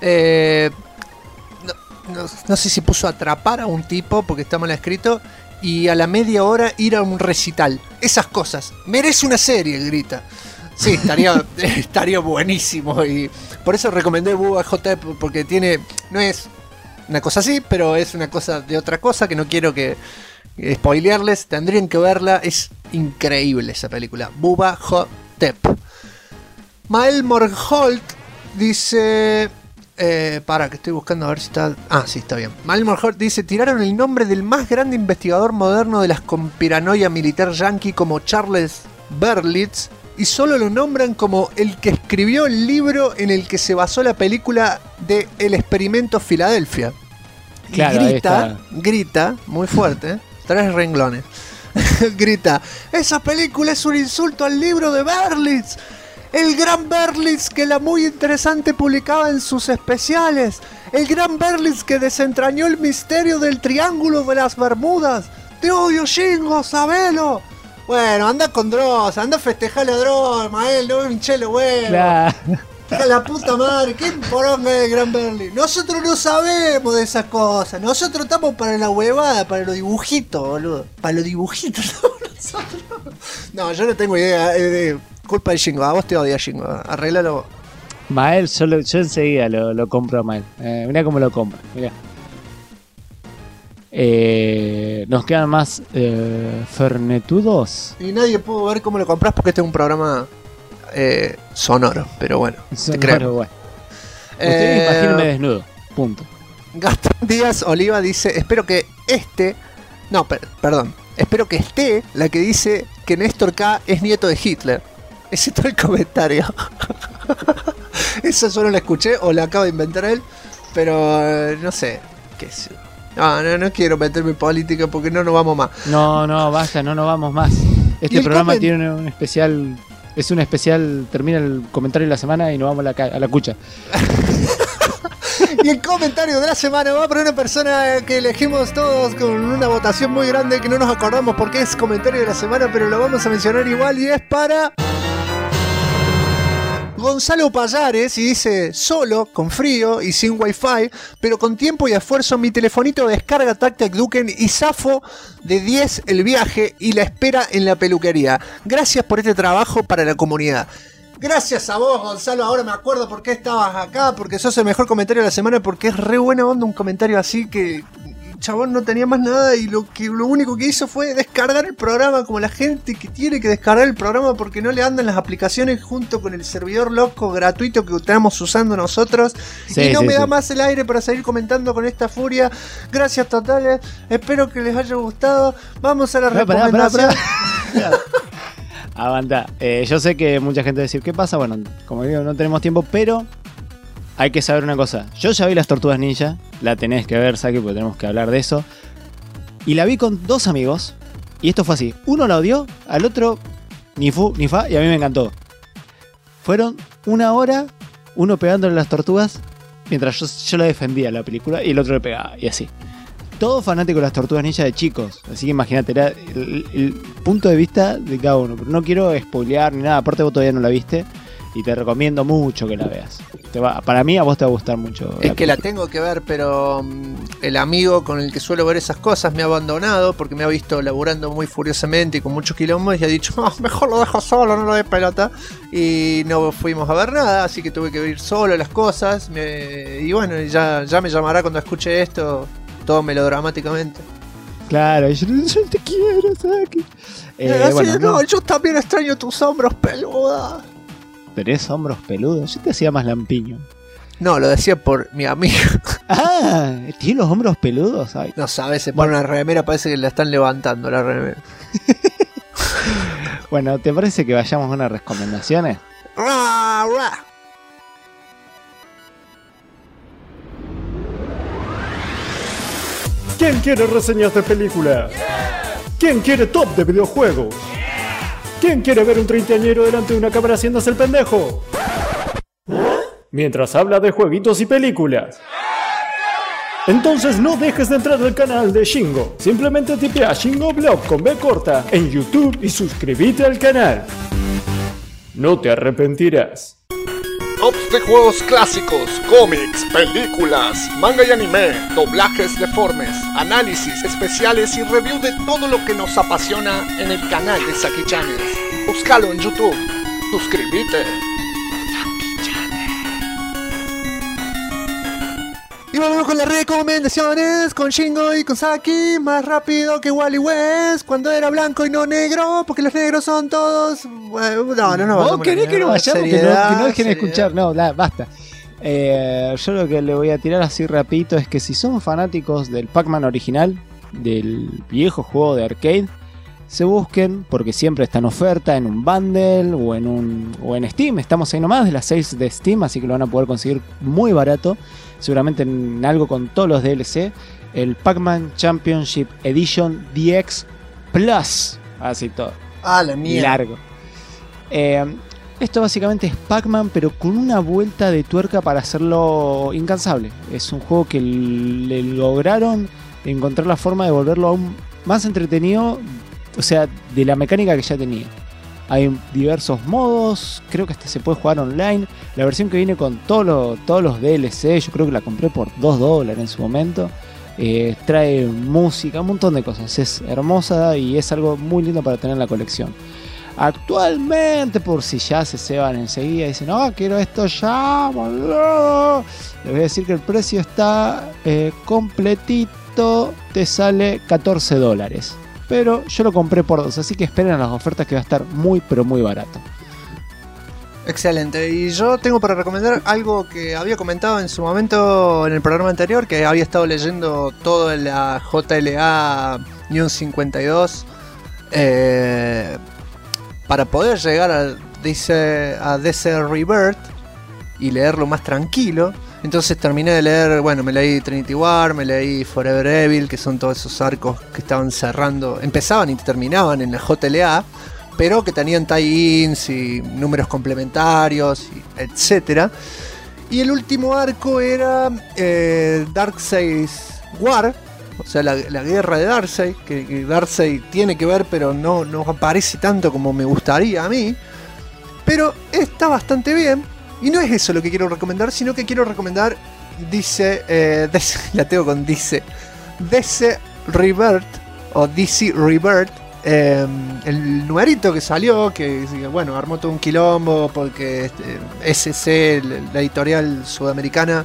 C: No sé si puso atrapar a un tipo porque está mal escrito. Y a la media hora ir a un recital. Esas cosas. Merece una serie, grita. Sí, estaría buenísimo. Y por eso recomendé Bubba Hotep, porque no es una cosa así, pero es una cosa de otra cosa que no quiero que spoilearles. Tendrían que verla. Es increíble esa película. Bubba Hotep. Mael Morholt dice... que estoy buscando a ver si está... sí, está bien. Mael Morholt dice: tiraron el nombre del más grande investigador moderno de la conspiranoia militar yankee como Charles Berlitz y solo lo nombran como el que escribió el libro en el que se basó la película de El Experimento Filadelfia.
B: Claro,
C: grita, muy fuerte, 3 renglones. Grita: esa película es un insulto al libro de Berlitz. El gran Berlitz que la muy interesante publicaba en sus especiales. El gran Berlitz que desentrañó el misterio del Triángulo de las Bermudas. Te odio, Shingo, sabelo. Bueno, anda con Dross, anda a festejar a Dross, Mael, no me hinché los huevos.
B: Claro.
C: A la puta madre, ¿qué poronga es el gran Berlitz? Nosotros no sabemos de esas cosas. Nosotros estamos para la huevada, para los dibujitos, boludo. Para los dibujitos, no, yo no tengo idea. Culpa de Shingo, a vos te odia Shingo, arréglalo.
B: Mael, yo enseguida lo compro a Mael. Mirá cómo lo compro, mirá. Nos quedan más fernetudos.
C: Y nadie pudo ver cómo lo compras porque este es un programa sonoro, pero bueno,
B: sonoro,
C: te creo.
B: Bueno. Ustedes imagínenme desnudo, punto.
C: Gastón Díaz Oliva dice: espero que espero que esté la que dice que Néstor K es nieto de Hitler. Ese es todo el comentario. Eso solo lo escuché o lo acaba de inventar él. Pero no sé. ¿Qué es? No quiero meterme en política porque no nos vamos más.
B: No, basta, no nos vamos más. Este programa tiene un especial. Es un especial. Termina el comentario de la semana y nos vamos a la cucha.
C: Y el comentario de la semana va para una persona que elegimos todos con una votación muy grande que no nos acordamos porque es comentario de la semana, pero lo vamos a mencionar igual, y es para Gonzalo Payares, y dice: solo, con frío y sin wifi, pero con tiempo y esfuerzo mi telefonito descarga Tactic Duken y zafo de 10 el viaje y la espera en la peluquería. Gracias por este trabajo para la comunidad. Gracias a vos, Gonzalo. Ahora me acuerdo por qué estabas acá, porque sos el mejor comentario de la semana, porque es re buena onda un comentario así que el chabón no tenía más nada y lo único que hizo fue descargar el programa, como la gente que tiene que descargar el programa porque no le andan las aplicaciones junto con el servidor loco gratuito que estamos usando nosotros. Sí, y no me da más el aire para seguir comentando con esta furia. Gracias totales. Espero que les haya gustado. Vamos a la recomendación.
B: Aguanta. Yo sé que mucha gente va a decir: ¿qué pasa? Bueno, como digo, no tenemos tiempo, pero hay que saber una cosa. Yo ya vi Las Tortugas Ninja, la tenés que ver, Saki, porque tenemos que hablar de eso. Y la vi con 2 amigos, y esto fue así: uno la odió, al otro ni fu ni fa, y a mí me encantó. Fueron 1 hora, uno pegándole a las tortugas, mientras yo la defendía la película, y el otro le pegaba, y así. Todo fanático de Las Tortugas Ninja de chicos. Así que imagínate, era el punto de vista de cada uno. Pero no quiero spoilear ni nada. Aparte, vos todavía no la viste. Y te recomiendo mucho que la veas. Para mí, a vos te va a gustar mucho.
C: Es que la tengo que ver, pero el amigo con el que suelo ver esas cosas me ha abandonado porque me ha visto laburando muy furiosamente y con muchos quilombos y ha dicho: mejor lo dejo solo, no lo des pelota. Y no fuimos a ver nada, así que tuve que ver solo las cosas. Y bueno, ya me llamará cuando escuche esto. Todo melodramáticamente.
B: Claro, yo te quiero, Saki.
C: Yo también extraño tus hombros peludos.
B: ¿Tenés hombros peludos? Yo te hacía más lampiño.
C: No, lo decía por mi amigo.
B: ¿Tiene los hombros peludos? Ay.
C: No sabes, se pone una remera, parece que la están levantando la remera.
B: Bueno, ¿te parece que vayamos a unas recomendaciones?
D: ¿Quién quiere reseñas de película? ¿Quién quiere top de videojuegos? ¿Quién quiere ver un treintañero delante de una cámara haciéndose el pendejo? Mientras habla de jueguitos y películas. Entonces no dejes de entrar al canal de Shingo. Simplemente tipea Shingo Blog con B corta en YouTube y suscríbete al canal. No te arrepentirás.
E: Tops de juegos clásicos, cómics, películas, manga y anime, doblajes deformes, análisis especiales y review de todo lo que nos apasiona en el canal de Saki Channel. Búscalo en YouTube. Suscríbete.
A: Y volvemos con las recomendaciones, con Shingo y con Saki, más rápido que Wally West, cuando era blanco y no negro, porque los negros son todos... No.
B: ¿Vos querés que no vayamos? Que no dejen de escuchar, no, basta. Yo lo que le voy a tirar así rapidito es que si son fanáticos del Pac-Man original, del viejo juego de arcade, se busquen, porque siempre está en oferta en un bundle o en Steam. Estamos ahí nomás de las 6 de Steam, así que lo van a poder conseguir muy barato. Seguramente en algo con todos los DLC. El Pac-Man Championship Edition DX Plus. Así todo.
A: Ah, la mierda.
B: Largo. Esto básicamente es Pac-Man, pero con una vuelta de tuerca para hacerlo incansable. Es un juego que le lograron encontrar la forma de volverlo aún más entretenido. O sea, de la mecánica que ya tenía. Hay diversos modos, creo que hasta se puede jugar online. La versión que viene con todos los DLC, yo creo que la compré por $2 en su momento. Trae música, un montón de cosas. Es hermosa y es algo muy lindo para tener en la colección. Actualmente, por si ya se ceban enseguida y dicen, quiero esto ya, boludo. Les voy a decir que el precio está completito, te sale $14. Pero yo lo compré por 2, así que esperen a las ofertas que va a estar muy, pero muy barato.
A: Excelente, y yo tengo para recomendar algo que había comentado en su momento en el programa anterior, que había estado leyendo todo la JLA News 52 para poder llegar a DC Rebirth y leerlo más tranquilo. Entonces terminé de leer, me leí Trinity War, me leí Forever Evil, que son todos esos arcos que estaban cerrando, empezaban y terminaban en la JLA, pero que tenían tie-ins y números complementarios, etc. Y el último arco era Darkseid War, o sea, la guerra de Darkseid, que Darkseid tiene que ver, pero no aparece tanto como me gustaría a mí, pero está bastante bien. Y no es eso lo que quiero recomendar, sino que quiero recomendar, la tengo con DC Rebirth, o DC Rebirth, el numerito que salió, que armó todo un quilombo, porque SC, la editorial sudamericana,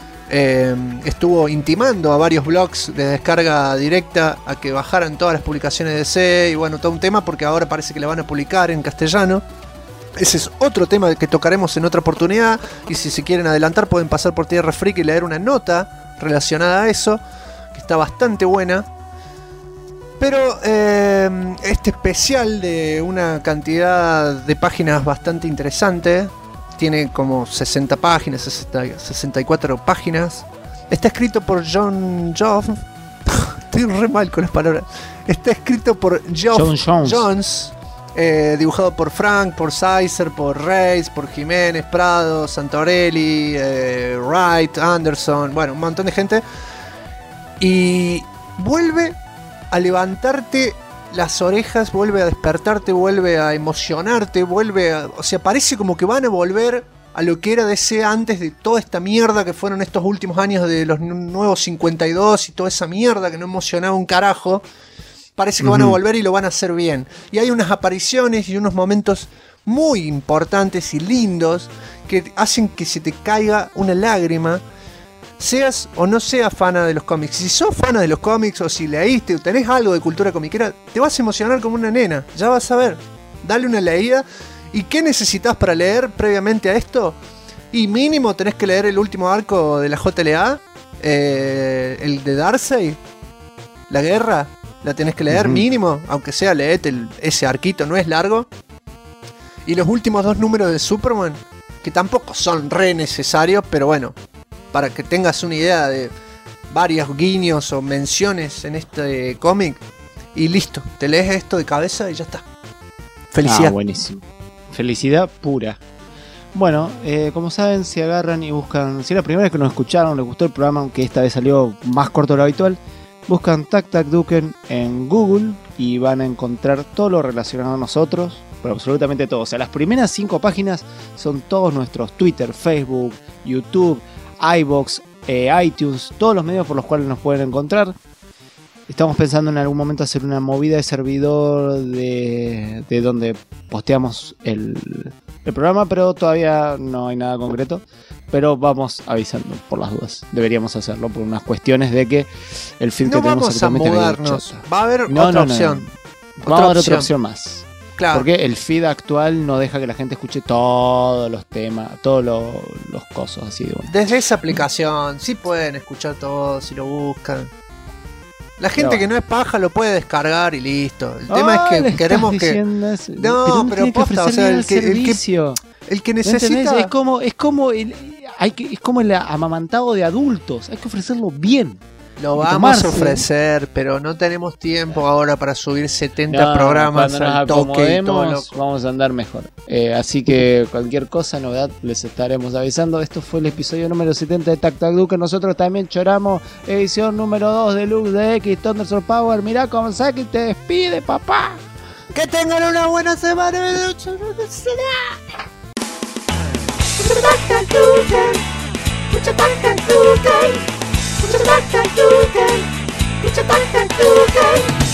A: estuvo intimando a varios blogs de descarga directa a que bajaran todas las publicaciones de DC, y todo un tema, porque ahora parece que la van a publicar en castellano. Ese es otro tema que tocaremos en otra oportunidad, y si se quieren adelantar pueden pasar por Tierra Freak y leer una nota relacionada a eso, que está bastante buena. Pero este especial de una cantidad de páginas bastante interesante, tiene como 60 páginas, 64 páginas, está escrito por John Jones. Estoy re mal con las palabras. Está escrito por John Jones. Dibujado por Frank, por Sizer, por Reis, por Jiménez, Prado, Santorelli, Wright, Anderson, un montón de gente. Y vuelve a levantarte las orejas, vuelve a despertarte, vuelve a emocionarte, o sea, parece como que van a volver a lo que era DC antes de toda esta mierda que fueron estos últimos años de los nuevos 52 y toda esa mierda que no emocionaba un carajo. Parece que van a volver y lo van a hacer bien. Y hay unas apariciones y unos momentos muy importantes y lindos que hacen que se te caiga una lágrima, seas o no seas fana de los cómics. Si sos fana de los cómics o si leíste o tenés algo de cultura comiquera, te vas a emocionar como una nena. Ya vas a ver. Dale una leída. ¿Y qué necesitas para leer previamente a esto? Y mínimo tenés que leer el último arco de la JLA, el de Darkseid, la guerra. La tenés que leer mínimo, aunque sea leete ese arquito, no es largo. Y los últimos 2 números de Superman, que tampoco son re necesarios, pero para que tengas una idea de varios guiños o menciones en este cómic. Y listo, te lees esto de cabeza y ya está. Felicidad.
B: Buenísimo. Felicidad pura. Bueno, como saben, si agarran y buscan, si es la primera vez que nos escucharon, les gustó el programa, aunque esta vez salió más corto de lo habitual, buscan Tac Tac Duken en Google y van a encontrar todo lo relacionado a nosotros, pero absolutamente todo. O sea, las primeras 5 páginas son todos nuestros Twitter, Facebook, YouTube, iVoox, iTunes, todos los medios por los cuales nos pueden encontrar. Estamos pensando en algún momento hacer una movida de servidor de donde posteamos el programa, pero todavía no hay nada concreto. Pero vamos avisando por las dudas. Deberíamos hacerlo por unas cuestiones de que el feed que tenemos actualmente
C: no vamos a mudarnos. Va a haber otra opción.
B: Vamos a dar otra opción más.
C: Claro.
B: Porque el feed actual no deja que la gente escuche todos los temas, todos los cosos así de uno.
C: Desde esa aplicación, sí pueden escuchar todo si lo buscan. La gente que no es paja lo puede descargar y listo. El tema es que queremos que...
B: No, pero posta, o sea, el
C: que necesita...
B: Es como el amamantado de adultos. Hay que ofrecerlo bien.
C: Lo vamos a ofrecer, pero no tenemos tiempo ahora para subir 70 programas al toque y todo loco.
B: Vamos a andar mejor. Así que cualquier cosa, novedad, les estaremos avisando. Esto fue el episodio número 70 de Tac Tac Duken. Nosotros también choramos edición número 2 de Deluxe de X Thunder Sword Power. Mirá cómo Saki te despide, papá.
C: Que tengan una buena semana.
F: Mucha